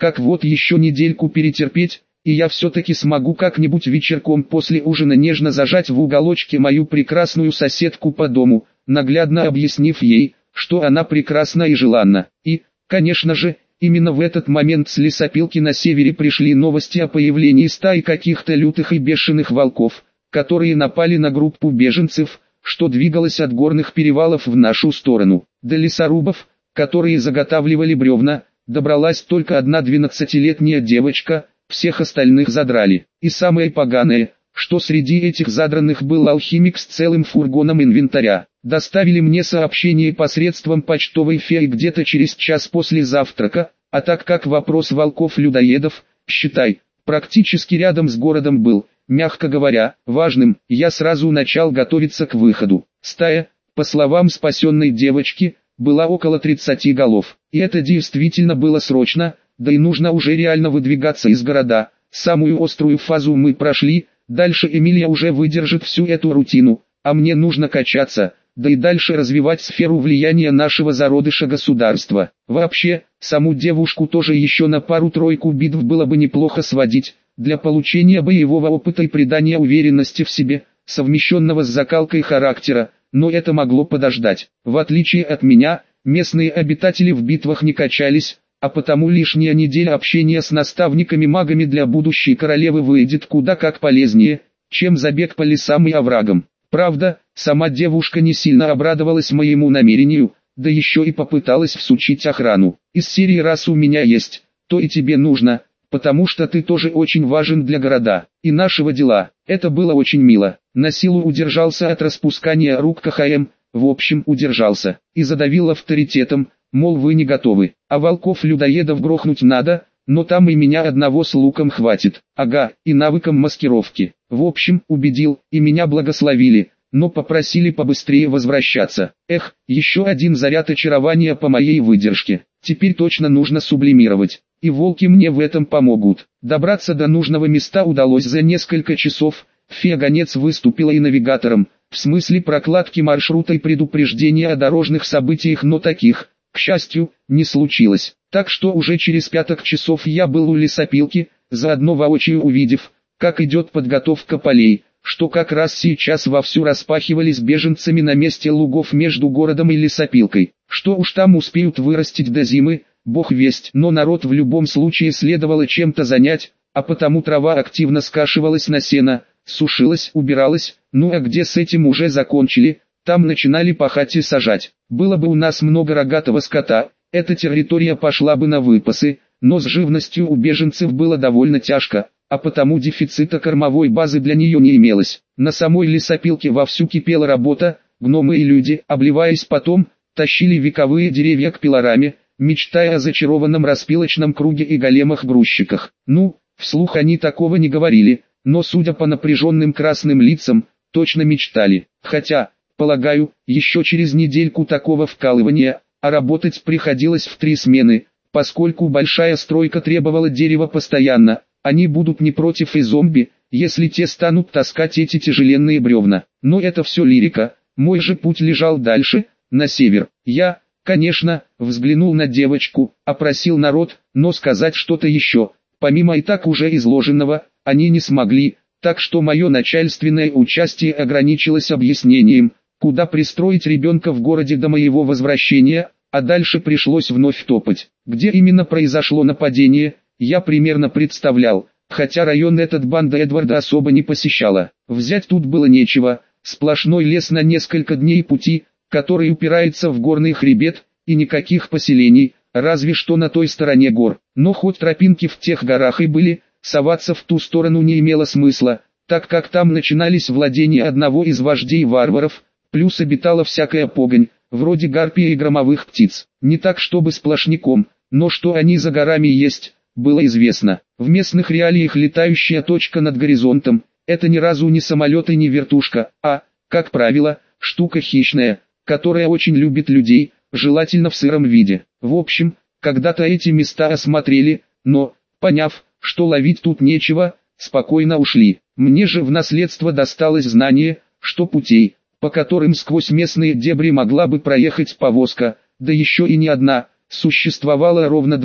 как вот еще недельку перетерпеть, и я все-таки смогу как-нибудь вечерком после ужина нежно зажать в уголочке мою прекрасную соседку по дому, наглядно объяснив ей, что она прекрасна и желанна. И, конечно же, именно в этот момент с лесопилки на севере пришли новости о появлении стаи каких-то лютых и бешеных волков, которые напали на группу беженцев, что двигалась от горных перевалов в нашу сторону. До лесорубов, которые заготавливали бревна, добралась только одна 12-летняя девочка, всех остальных задрали. И самое поганое, что среди этих задранных был алхимик с целым фургоном инвентаря. Доставили мне сообщение посредством почтовой феи где-то через час после завтрака, а так как вопрос волков-людоедов, считай, практически рядом с городом был, мягко говоря, важным, я сразу начал готовиться к выходу. Стая, по словам спасенной девочки, была около 30 голов. И это действительно было срочно, да и нужно уже реально выдвигаться из города. Самую острую фазу мы прошли, дальше Эмилия уже выдержит всю эту рутину, а мне нужно качаться, да и дальше развивать сферу влияния нашего зародыша государства. Вообще, саму девушку тоже еще на пару-тройку битв было бы неплохо сводить, для получения боевого опыта и придания уверенности в себе, совмещенного с закалкой характера, но это могло подождать. В отличие от меня, местные обитатели в битвах не качались, а потому лишняя неделя общения с наставниками-магами для будущей королевы выйдет куда как полезнее, чем забег по лесам и оврагам. Правда, сама девушка не сильно обрадовалась моему намерению, да еще и попыталась всучить охрану. Из серии «Раз у меня есть, то и тебе нужно, потому что ты тоже очень важен для города и нашего дела». Это было очень мило. На силу удержался от распускания рук КХМ, в общем удержался, и задавил авторитетом, мол вы не готовы, а волков-людоедов грохнуть надо, но там и меня одного с луком хватит, ага, и навыком маскировки. В общем, убедил, и меня благословили, но попросили побыстрее возвращаться. Эх, еще один заряд очарования по моей выдержке. Теперь точно нужно сублимировать, и волки мне в этом помогут. Добраться до нужного места удалось за несколько часов. Фея-гонец выступила и навигатором, в смысле прокладки маршрута и предупреждения о дорожных событиях, но таких, к счастью, не случилось. Так что уже через 5 часов я был у лесопилки, заодно воочию увидев, как идет подготовка полей, что как раз сейчас вовсю распахивались беженцами на месте лугов между городом и лесопилкой. Что уж там успеют вырастить до зимы, бог весть, но народ в любом случае следовало чем-то занять, а потому трава активно скашивалась на сено, сушилась, убиралась, ну а где с этим уже закончили, там начинали пахать и сажать. Было бы у нас много рогатого скота, эта территория пошла бы на выпасы, но с живностью у беженцев было довольно тяжко, а потому дефицита кормовой базы для нее не имелось. На самой лесопилке вовсю кипела работа, гномы и люди, обливаясь потом, тащили вековые деревья к пилораме, мечтая о зачарованном распилочном круге и големах-грузчиках. Ну, вслух они такого не говорили, но судя по напряженным красным лицам, точно мечтали. Хотя, полагаю, еще через недельку такого вкалывания, а работать приходилось в 3 смены, поскольку большая стройка требовала дерева постоянно, они будут не против и зомби, если те станут таскать эти тяжеленные бревна. Но это все лирика, мой же путь лежал дальше, на север. Я, конечно, взглянул на девочку, опросил народ, но сказать что-то еще, помимо и так уже изложенного, они не смогли, так что мое начальственное участие ограничилось объяснением, куда пристроить ребенка в городе до моего возвращения, а дальше пришлось вновь топать. Где именно произошло нападение, я примерно представлял, хотя район этот банда Эдварда особо не посещала. Взять тут было нечего, сплошной лес на несколько дней пути, который упирается в горный хребет, и никаких поселений, разве что на той стороне гор. Но хоть тропинки в тех горах и были, соваться в ту сторону не имело смысла, так как там начинались владения одного из вождей варваров, плюс обитала всякая погонь, вроде гарпий и громовых птиц. Не так чтобы сплошняком, но что они за горами есть, было известно. В местных реалиях летающая точка над горизонтом – это ни разу не самолет и не вертушка, а, как правило, штука хищная, которая очень любит людей, желательно в сыром виде. В общем, когда-то эти места осмотрели, но, поняв, что ловить тут нечего, спокойно ушли. Мне же в наследство досталось знание, что путей, по которым сквозь местные дебри могла бы проехать повозка, да еще и не одна, существовало ровно 2,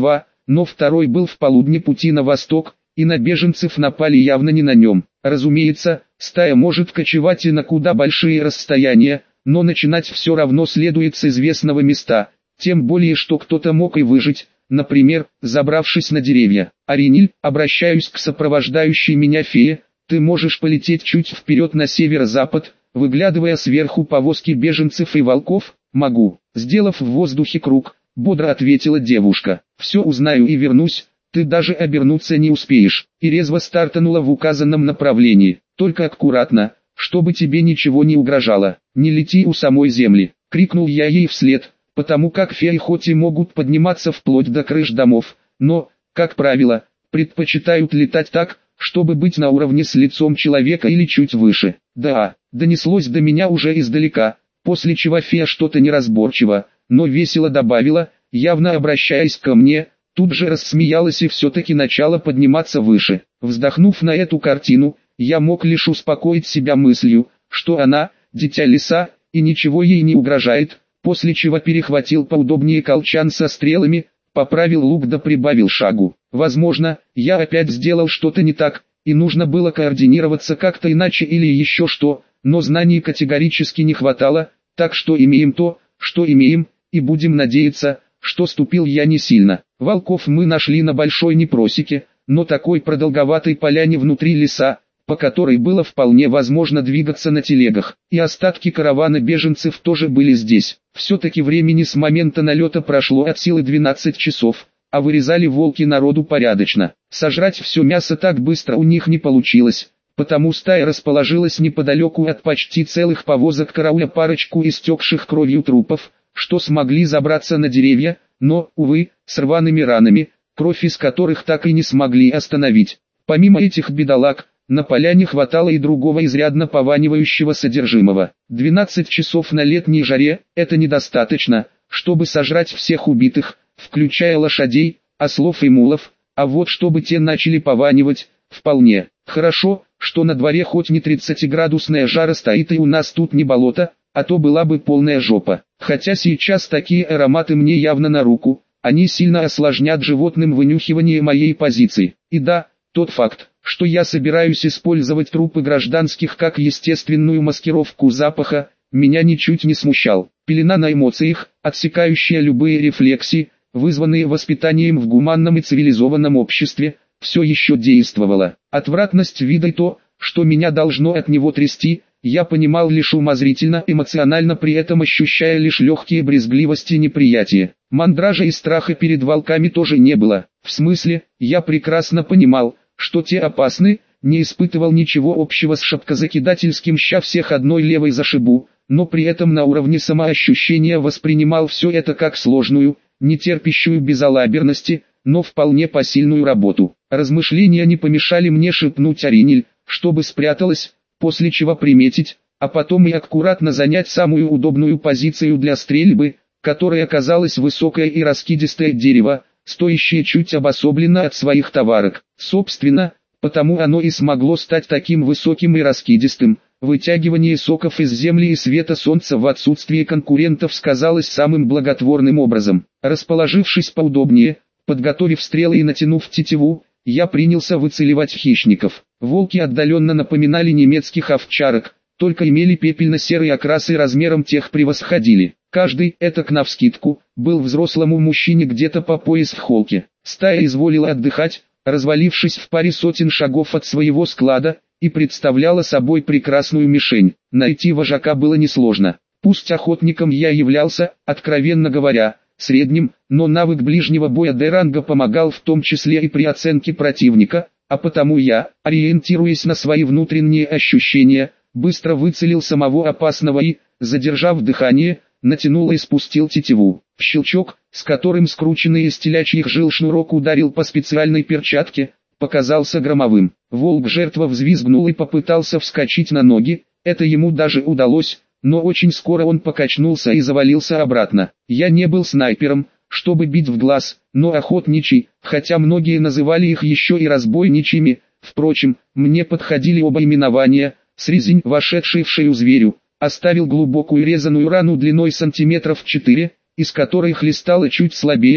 но второй был в полудне пути на восток, и на беженцев напали явно не на нем. Разумеется, стая может кочевать и на куда большие расстояния, но начинать все равно следует с известного места, тем более что кто-то мог и выжить, например, забравшись на деревья. Ариниль, обращаюсь к сопровождающей меня фее, ты можешь полететь чуть вперед на северо-запад, выглядывая сверху повозки беженцев и волков? Могу. Сделав в воздухе круг, бодро ответила девушка. Все узнаю и вернусь, ты даже обернуться не успеешь. И резво стартанула в указанном направлении. Только аккуратно, чтобы тебе ничего не угрожало. Не лети у самой земли. Крикнул я ей вслед, потому как феи хоть и могут подниматься вплоть до крыш домов, но, как правило, предпочитают летать так, чтобы быть на уровне с лицом человека или чуть выше. Да, донеслось до меня уже издалека, после чего фея что-то неразборчиво, но весело добавила, явно обращаясь ко мне, тут же рассмеялась и все-таки начала подниматься выше. Вздохнув на эту картину, я мог лишь успокоить себя мыслью, что она, дитя леса, и ничего ей не угрожает, после чего перехватил поудобнее колчан со стрелами, поправил лук да прибавил шагу. Возможно, я опять сделал что-то не так, и нужно было координироваться как-то иначе или еще что, но знаний категорически не хватало, так что имеем то, что имеем, и будем надеяться, что ступил я не сильно. Волков мы нашли на большой непросеке, но такой продолговатой поляне внутри леса, по которой было вполне возможно двигаться на телегах, и остатки каравана беженцев тоже были здесь. Все-таки времени с момента налета прошло от силы 12 часов, а вырезали волки народу порядочно. Сожрать все мясо так быстро у них не получилось, потому стая расположилась неподалеку от почти целых повозок карауля парочку истекших кровью трупов, что смогли забраться на деревья, но, увы, с рваными ранами, кровь из которых так и не смогли остановить. Помимо этих бедолаг, на поляне хватало и другого изрядно пованивающего содержимого. 12 часов на летней жаре – это недостаточно, чтобы сожрать всех убитых, включая лошадей, ослов и мулов, а вот чтобы те начали пованивать – вполне. Хорошо, что на дворе хоть не 30-градусная жара стоит и у нас тут не болото, а то была бы полная жопа. Хотя сейчас такие ароматы мне явно на руку, они сильно осложнят животным вынюхивание моей позиции. И да, тот факт, что я собираюсь использовать трупы гражданских как естественную маскировку запаха, меня ничуть не смущал. Пелена на эмоциях, отсекающая любые рефлекси, вызванные воспитанием в гуманном и цивилизованном обществе, все еще действовала. Отвратность вида и то, что меня должно от него трясти, я понимал лишь умозрительно, эмоционально при этом ощущая лишь легкие брезгливости и неприятие. Мандража и страха перед волками тоже не было. В смысле, я прекрасно понимал, что те опасны, не испытывал ничего общего с шапкозакидательским «ща всех одной левой зашибу», но при этом на уровне самоощущения воспринимал все это как сложную, не терпящую безалаберности, но вполне посильную работу. Размышления не помешали мне шепнуть Ариниль, чтобы спряталась, после чего приметить, а потом и аккуратно занять самую удобную позицию для стрельбы, которой оказалось высокое и раскидистое дерево, стоящее чуть обособленно от своих товарок. Собственно, потому оно и смогло стать таким высоким и раскидистым. Вытягивание соков из земли и света солнца в отсутствие конкурентов сказалось самым благотворным образом. Расположившись поудобнее, подготовив стрелы и натянув тетиву, я принялся выцеливать хищников. Волки отдаленно напоминали немецких овчарок, только имели пепельно-серый окрас и размером тех превосходили. Каждый, этак навскидку, был взрослому мужчине где-то по пояс в холке. Стая изволила отдыхать, развалившись в паре сотен шагов от своего склада, и представляла собой прекрасную мишень. Найти вожака было несложно. Пусть охотником я являлся, откровенно говоря, средним, но навык ближнего боя Д-ранга помогал в том числе и при оценке противника, а потому я, ориентируясь на свои внутренние ощущения, быстро выцелил самого опасного и, задержав дыхание, натянул и спустил тетиву. Щелчок, с которым скрученный из телячьих жил шнурок ударил по специальной перчатке, показался громовым. Волк-жертва взвизгнул и попытался вскочить на ноги, это ему даже удалось, но очень скоро он покачнулся и завалился обратно. Я не был снайпером, чтобы бить в глаз, но охотничий, хотя многие называли их еще и разбойничьими, впрочем, мне подходили оба именования. Срезень, вошедший в шею зверю, оставил глубокую резаную рану длиной сантиметров 4, из которой хлестало чуть слабее,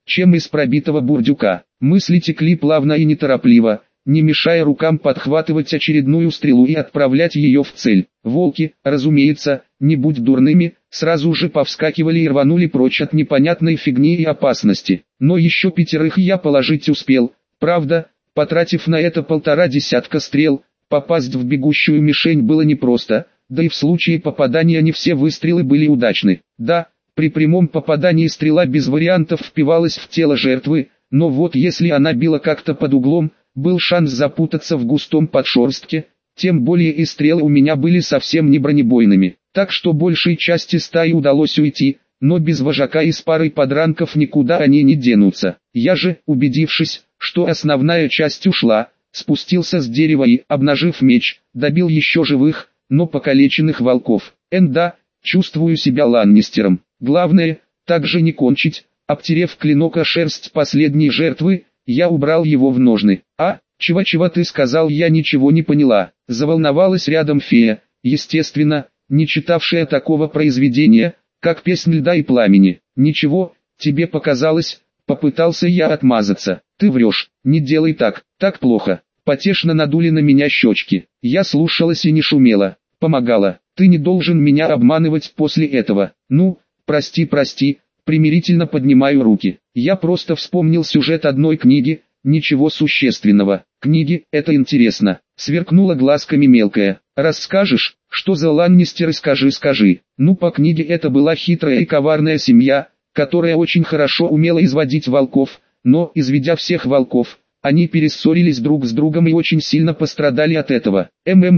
чем из пробитого бурдюка. Мысли текли плавно и неторопливо, не мешая рукам подхватывать очередную стрелу и отправлять ее в цель. Волки, разумеется, не будь дурными, сразу же повскакивали и рванули прочь от непонятной фигни и опасности. Но еще 5 я положить успел, правда, потратив на это 1,5 десятка стрел. Попасть в бегущую мишень было непросто, да и в случае попадания не все выстрелы были удачны. Да, при прямом попадании стрела без вариантов впивалась в тело жертвы, но вот если она била как-то под углом, был шанс запутаться в густом подшерстке, тем более и стрелы у меня были совсем не бронебойными. Так что большей части стаи удалось уйти, но без вожака и с парой подранков никуда они не денутся. Я же, убедившись, что основная часть ушла, спустился с дерева и, обнажив меч, добил еще живых, но покалеченных волков. Да, чувствую себя ланнистером. Главное, также не кончить. Обтерев клинок о шерсть последней жертвы, я убрал его в ножны. Чего ты сказал, я ничего не поняла. Заволновалась рядом фея, естественно, не читавшая такого произведения, как «Песнь льда и пламени». Ничего, тебе показалось, попытался я отмазаться. Ты врешь, не делай так, так плохо. Потешно надули на меня щечки. Я слушалась и не шумела, помогала. Ты не должен меня обманывать после этого. Ну, прости, примирительно поднимаю руки. Я просто вспомнил сюжет одной книги, ничего существенного. Книги, это интересно. Сверкнула глазками мелкая. Расскажешь, что за ланнистеры, скажи. Ну, по книге это была хитрая и коварная семья, которая очень хорошо умела изводить волков, но, изведя всех волков, они перессорились друг с другом и очень сильно пострадали от этого.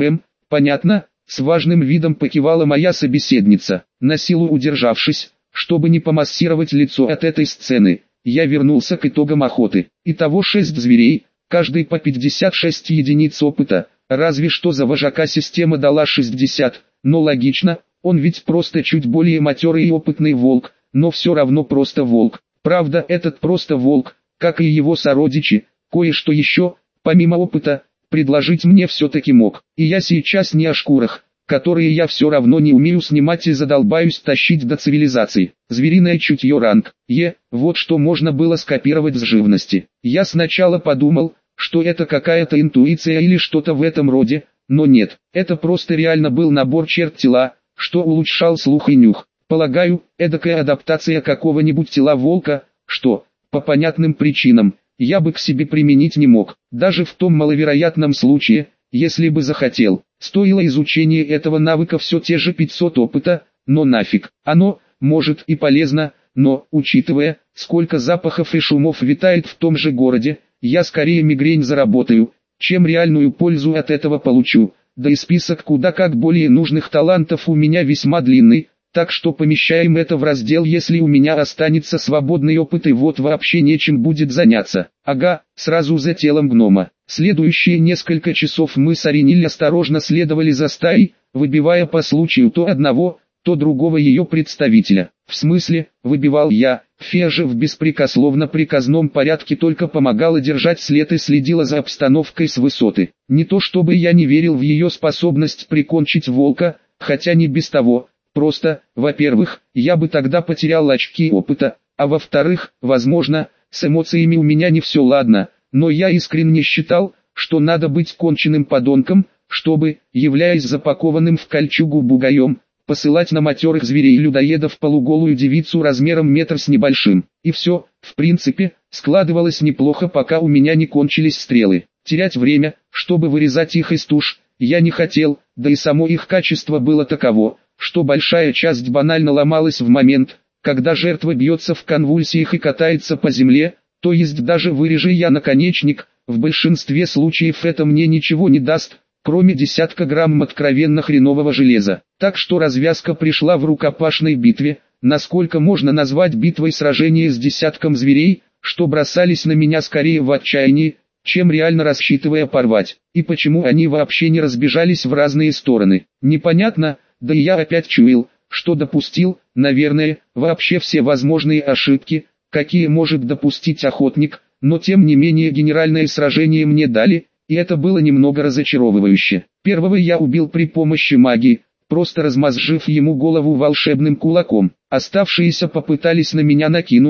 Понятно, с важным видом покивала моя собеседница. На силу удержавшись, чтобы не помассировать лицо от этой сцены, я вернулся к итогам охоты. Итого 6 зверей, каждый по 56 единиц опыта, разве что за вожака система дала 60, но логично, он ведь просто чуть более матерый и опытный волк, но все равно просто волк. Правда, этот просто волк, как и его сородичи, кое-что еще, помимо опыта, предложить мне все-таки мог. И я сейчас не о шкурах, которые я все равно не умею снимать и задолбаюсь тащить до цивилизации. Звериное чутье ранг Е, вот что можно было скопировать с живности. Я сначала подумал, что это какая-то интуиция или что-то в этом роде, но нет, это просто реально был набор черт тела, что улучшал слух и нюх. Полагаю, эдакая адаптация какого-нибудь тела волка, что, по понятным причинам, я бы к себе применить не мог, даже в том маловероятном случае, если бы захотел. Стоило изучение этого навыка все те же 500 опыта, но нафиг. Оно, может и полезно, но, учитывая, сколько запахов и шумов витает в том же городе, я скорее мигрень заработаю, чем реальную пользу от этого получу. Да и список куда как более нужных талантов у меня весьма длинный, так что помещаем это в раздел, если у меня останется свободный опыт и вот вообще нечем будет заняться. Ага, сразу за телом гнома. Следующие несколько часов мы с Ариниль осторожно следовали за стаей, выбивая по случаю то одного, то другого ее представителя. В смысле, выбивал я, фея же в беспрекословно приказном порядке только помогала держать след и следила за обстановкой с высоты. Не то чтобы я не верил в ее способность прикончить волка, хотя не без того. Просто, во-первых, я бы тогда потерял очки опыта, а во-вторых, возможно, с эмоциями у меня не все ладно, но я искренне считал, что надо быть конченным подонком, чтобы, являясь запакованным в кольчугу бугаем, посылать на матерых зверей-людоедов полуголую девицу размером метр с небольшим. И все, в принципе, складывалось неплохо, пока у меня не кончились стрелы. Терять время, чтобы вырезать их из туш, я не хотел, да и само их качество было таково, что большая часть банально ломалась в момент, когда жертва бьется в конвульсиях и катается по земле, то есть даже вырежи я наконечник, в большинстве случаев это мне ничего не даст, кроме десятка грамм откровенно хренового железа. Так что развязка пришла в рукопашной битве, насколько можно назвать битвой сражение с десятком зверей, что бросались на меня скорее в отчаянии, чем реально рассчитывая порвать. И почему они вообще не разбежались в разные стороны, непонятно. Да и я опять чуял, что допустил, наверное, вообще все возможные ошибки, какие может допустить охотник, но тем не менее генеральное сражение мне дали, и это было немного разочаровывающе. Первого я убил при помощи магии, просто размозжив ему голову волшебным кулаком. Оставшиеся попытались на меня накинуться,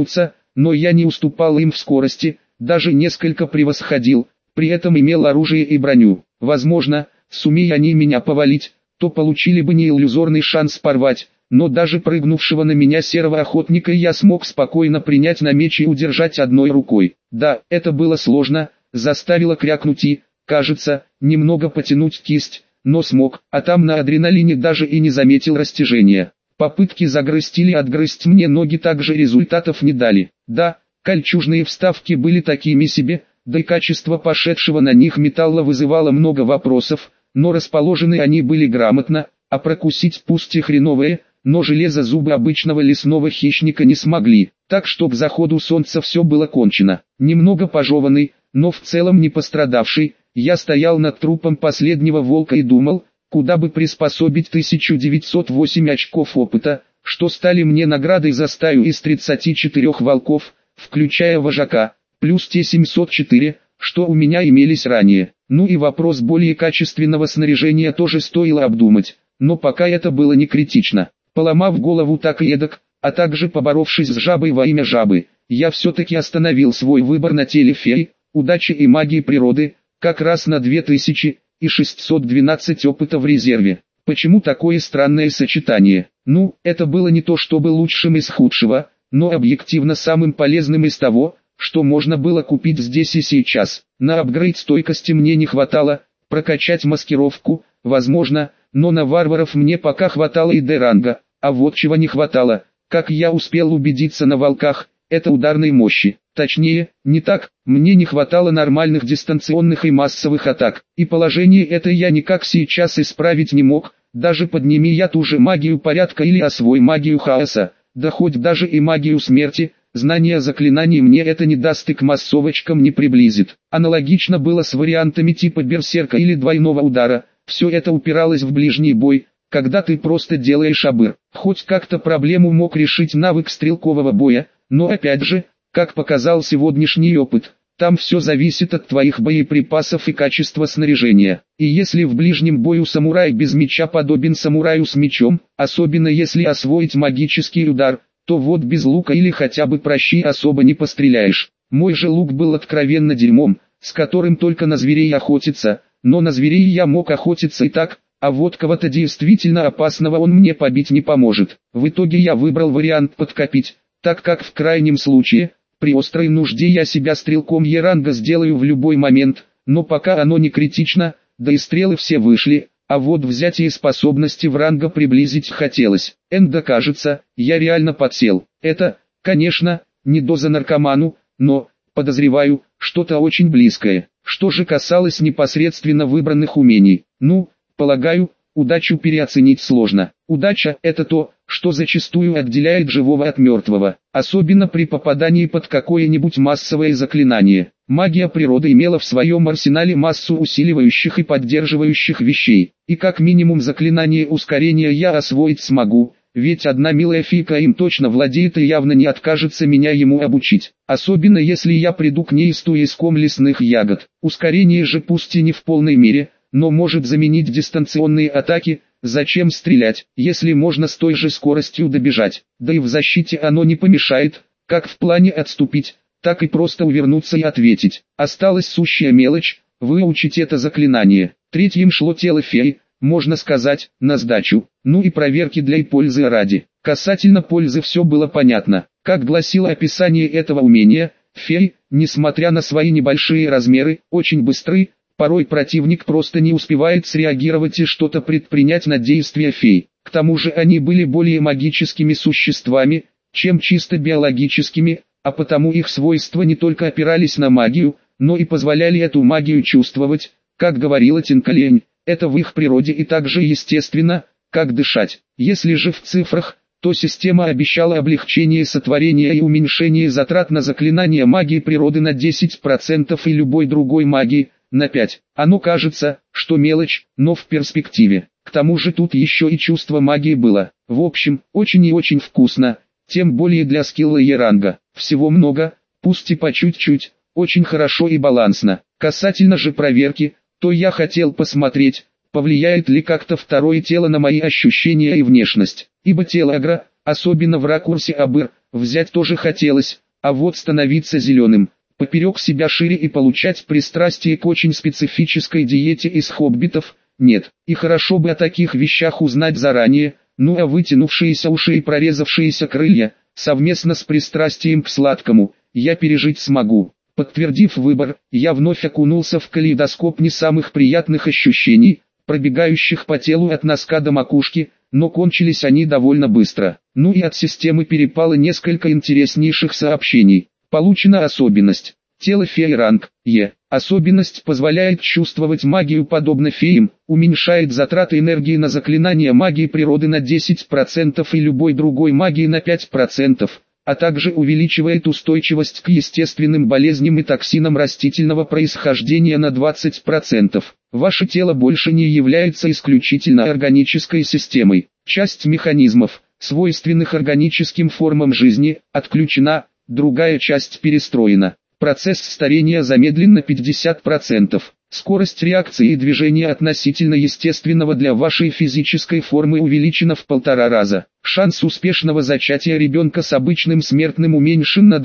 но я не уступал им в скорости, даже несколько превосходил, при этом имел оружие и броню. Возможно, сумея они меня повалить, то получили бы не иллюзорный шанс порвать, но даже прыгнувшего на меня серого охотника я смог спокойно принять на меч и удержать одной рукой. Да, это было сложно, заставило крякнуть и, кажется, немного потянуть кисть, но смог, а там на адреналине даже и не заметил растяжения. Попытки загрызть или отгрызть мне ноги также результатов не дали. Да, кольчужные вставки были такими себе, да и качество пошедшего на них металла вызывало много вопросов, но расположены они были грамотно, а прокусить пусть и хреновые, но железо зубы обычного лесного хищника не смогли, так что к заходу солнца все было кончено. Немного пожеванный, но в целом не пострадавший, я стоял над трупом последнего волка и думал, куда бы приспособить 1908 очков опыта, что стали мне наградой за стаю из 34 волков, включая вожака, плюс те 704, что у меня имелись ранее. Ну и вопрос более качественного снаряжения тоже стоило обдумать, но пока это было не критично. Поломав голову так и эдак, а также поборовшись с жабой во имя жабы, я все-таки остановил свой выбор на теле феи, удачи и магии природы, как раз на 2612 опыта в резерве. Почему такое странное сочетание? Ну, это было не то чтобы лучшим из худшего, но объективно самым полезным из того, что можно было купить здесь и сейчас. На апгрейд стойкости мне не хватало, прокачать маскировку, возможно, но на варваров мне пока хватало и Д-ранга, а вот чего не хватало, как я успел убедиться на волках, это ударной мощи. Точнее, не так, мне не хватало нормальных дистанционных и массовых атак, и положение это я никак сейчас исправить не мог, даже подними я ту же магию порядка или освой магию хаоса, да хоть даже и магию смерти, знание заклинаний мне это не даст и к массовочкам не приблизит. Аналогично было с вариантами типа берсерка или двойного удара, все это упиралось в ближний бой, когда ты просто делаешь обыр. Хоть как-то проблему мог решить навык стрелкового боя, но опять же, как показал сегодняшний опыт, там все зависит от твоих боеприпасов и качества снаряжения. И если в ближнем бою самурай без меча подобен самураю с мечом, особенно если освоить магический удар, то вот без лука или хотя бы пращи особо не постреляешь. Мой же лук был откровенно дерьмом, с которым только на зверей охотиться, но на зверей я мог охотиться и так, а вот кого-то действительно опасного он мне побить не поможет. В итоге я выбрал вариант подкопить, так как в крайнем случае, при острой нужде я себя стрелком Е-ранга сделаю в любой момент, но пока оно не критично, да и стрелы все вышли, а вот взятие способности в ранга приблизить хотелось. Энда, кажется, я реально подсел. Это, конечно, не доза наркоману, но, подозреваю, что-то очень близкое. Что же касалось непосредственно выбранных умений, ну, полагаю, удачу переоценить сложно. Удача – это то, что зачастую отделяет живого от мертвого, особенно при попадании под какое-нибудь массовое заклинание. Магия природы имела в своем арсенале массу усиливающих и поддерживающих вещей, и как минимум заклинание ускорения я освоить смогу, ведь одна милая фика им точно владеет и явно не откажется меня ему обучить, особенно если я приду к ней с туеском лесных ягод. Ускорение же пусть и не в полной мере, но может заменить дистанционные атаки. Зачем стрелять, если можно с той же скоростью добежать, да и в защите оно не помешает, как в плане отступить, так и просто увернуться и ответить. Осталась сущая мелочь, выучить это заклинание. Третьим шло тело феи, можно сказать, на сдачу, ну и проверки для и пользы ради. Касательно пользы все было понятно. Как гласило описание этого умения, феи, несмотря на свои небольшие размеры, очень быстры. Порой противник просто не успевает среагировать и что-то предпринять на действия фей. К тому же они были более магическими существами, чем чисто биологическими, а потому их свойства не только опирались на магию, но и позволяли эту магию чувствовать, как говорила Тинкалень, это в их природе и так же естественно, как дышать. Если же в цифрах, то система обещала облегчение сотворения и уменьшение затрат на заклинания магии природы на 10% и любой другой магии, на 5. Оно кажется, что мелочь, но в перспективе. К тому же тут еще и чувство магии было. В общем, очень и очень вкусно, тем более для скилла Е-ранга. Всего много, пусть и по чуть-чуть, очень хорошо и балансно. Касательно же проверки, то я хотел посмотреть, повлияет ли как-то второе тело на мои ощущения и внешность. Ибо тело Агра, особенно в ракурсе Абыр, взять тоже хотелось, А вот становиться зеленым, поперек себя шире и получать пристрастие к очень специфической диете из хоббитов, нет. И хорошо бы о таких вещах узнать заранее, ну а вытянувшиеся уши и прорезавшиеся крылья, совместно с пристрастием к сладкому, я пережить смогу. Подтвердив выбор, я вновь окунулся в калейдоскоп не самых приятных ощущений, пробегающих по телу от носка до макушки, но кончились они довольно быстро. Ну и от системы перепало несколько интереснейших сообщений. Получена особенность. Тело феи ранг Е. Особенность позволяет чувствовать магию подобно феям, уменьшает затраты энергии на заклинания магии природы на 10% и любой другой магии на 5%, а также увеличивает устойчивость к естественным болезням и токсинам растительного происхождения на 20%. Ваше тело больше не является исключительно органической системой. Часть механизмов, свойственных органическим формам жизни, отключена, другая часть перестроена. Процесс старения замедлен на 50%. Скорость реакции и движения относительно естественного для вашей физической формы увеличена в 1,5 раза. Шанс успешного зачатия ребенка с обычным смертным уменьшен на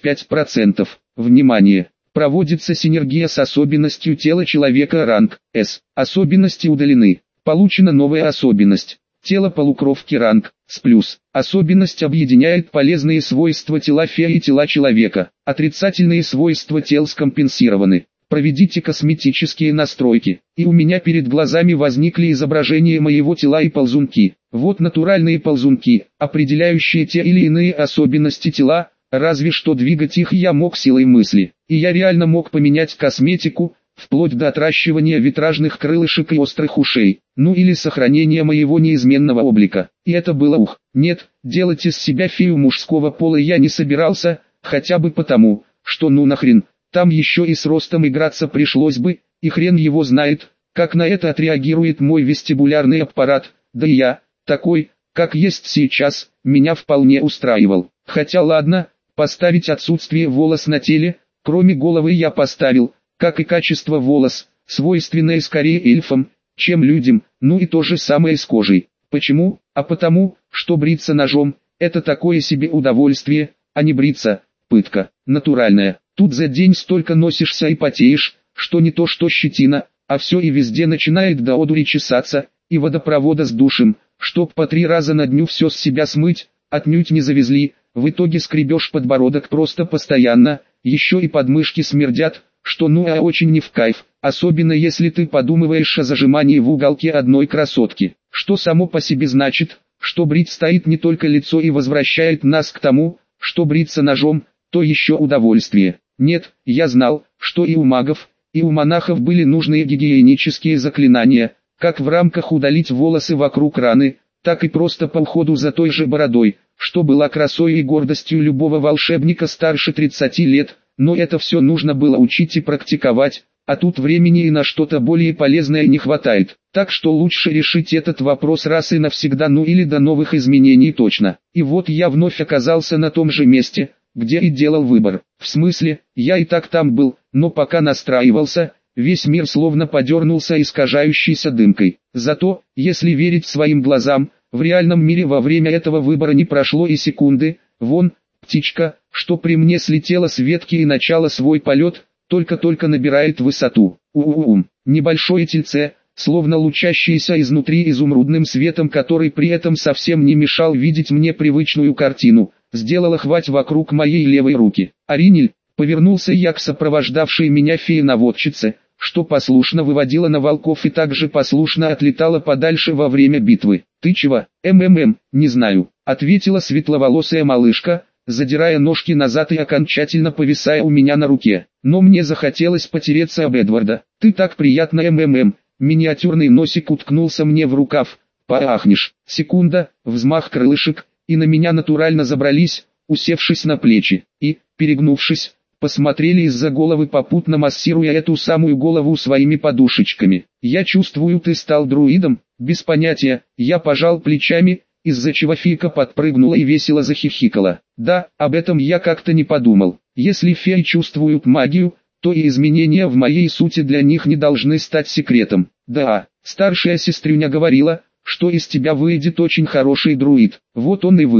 25%. Внимание! Проводится синергия с особенностью тела человека ранг С. Особенности удалены. Получена новая особенность. Тело полукровки ранг С+. Особенность объединяет полезные свойства тела феи и тела человека. Отрицательные свойства тел скомпенсированы. Проведите косметические настройки. И у меня перед глазами возникли изображения моего тела и ползунки. Вот натуральные ползунки, определяющие те или иные особенности тела, разве что двигать их я мог силой мысли. И я реально мог поменять косметику, вплоть до отращивания витражных крылышек и острых ушей, ну или сохранения моего неизменного облика. И это было Нет, делать из себя фею мужского пола я не собирался, хотя бы потому, что ну нахрен, там еще и с ростом играться пришлось бы, и хрен его знает, как на это отреагирует мой вестибулярный аппарат, да и я, такой, как есть сейчас, меня вполне устраивал. Хотя ладно, поставить отсутствие волос на теле, кроме головы я поставил, как и качество волос, свойственное скорее эльфам, чем людям, ну и то же самое с кожей. Почему? А потому, что бриться ножом – это такое себе удовольствие, а не бриться – пытка, натуральная. Тут за день столько носишься и потеешь, что не то что щетина, а все и везде начинает до одури чесаться, и водопровода с душем, чтоб по 3 раза на дню все с себя смыть, отнюдь не завезли, в итоге скребешь подбородок просто постоянно, еще и подмышки смердят, что ну а очень не в кайф, особенно если ты подумываешь о зажимании в уголке одной красотки, что само по себе значит, что брить стоит не только лицо и возвращает нас к тому, что бриться ножом, то еще удовольствие. Нет, я знал, что и у магов, и у монахов были нужные гигиенические заклинания, как в рамках удалить волосы вокруг раны, так и просто по уходу за той же бородой, что была красой и гордостью любого волшебника старше 30 лет, но это все нужно было учить и практиковать, а тут времени и на что-то более полезное не хватает. Так что лучше решить этот вопрос раз и навсегда, ну или до новых изменений точно. И вот я вновь оказался на том же месте, где и делал выбор. В смысле, я и так там был, но пока настраивался, весь мир словно подернулся искажающейся дымкой. Зато, если верить своим глазам, в реальном мире во время этого выбора не прошло и секунды. Вон, птичка, что при мне слетела с ветки и начала свой полет, только-только набирает высоту. Небольшое тельце, словно лучащееся изнутри изумрудным светом, который при этом совсем не мешал видеть мне привычную картину, сделала хвать вокруг моей левой руки. «Аринель», повернулся я к сопровождавшей меня фее-наводчице, что послушно выводила на волков и также послушно отлетала подальше во время битвы. «Ты чего?» «Не знаю», ответила светловолосая малышка, задирая ножки назад и окончательно повисая у меня на руке. Но мне захотелось потереться об Эдварда. «Ты так приятно, Миниатюрный носик уткнулся мне в рукав. «Поахнешь». Секунда, взмах крылышек, и на меня натурально забрались, усевшись на плечи, и, перегнувшись, посмотрели из-за головы, попутно массируя эту самую голову своими подушечками. «Я чувствую, ты стал друидом?» «Без понятия», я пожал плечами, из-за чего фейка подпрыгнула и весело захихикала. «Да, об этом я как-то не подумал. Если феи чувствуют магию, то и изменения в моей сути для них не должны стать секретом. Да, старшая сестрюня говорила, что из тебя выйдет очень хороший друид. Вот он и вышел.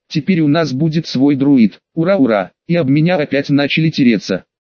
Теперь у нас будет свой друид. Ура, ура. И об меня опять начали тереться.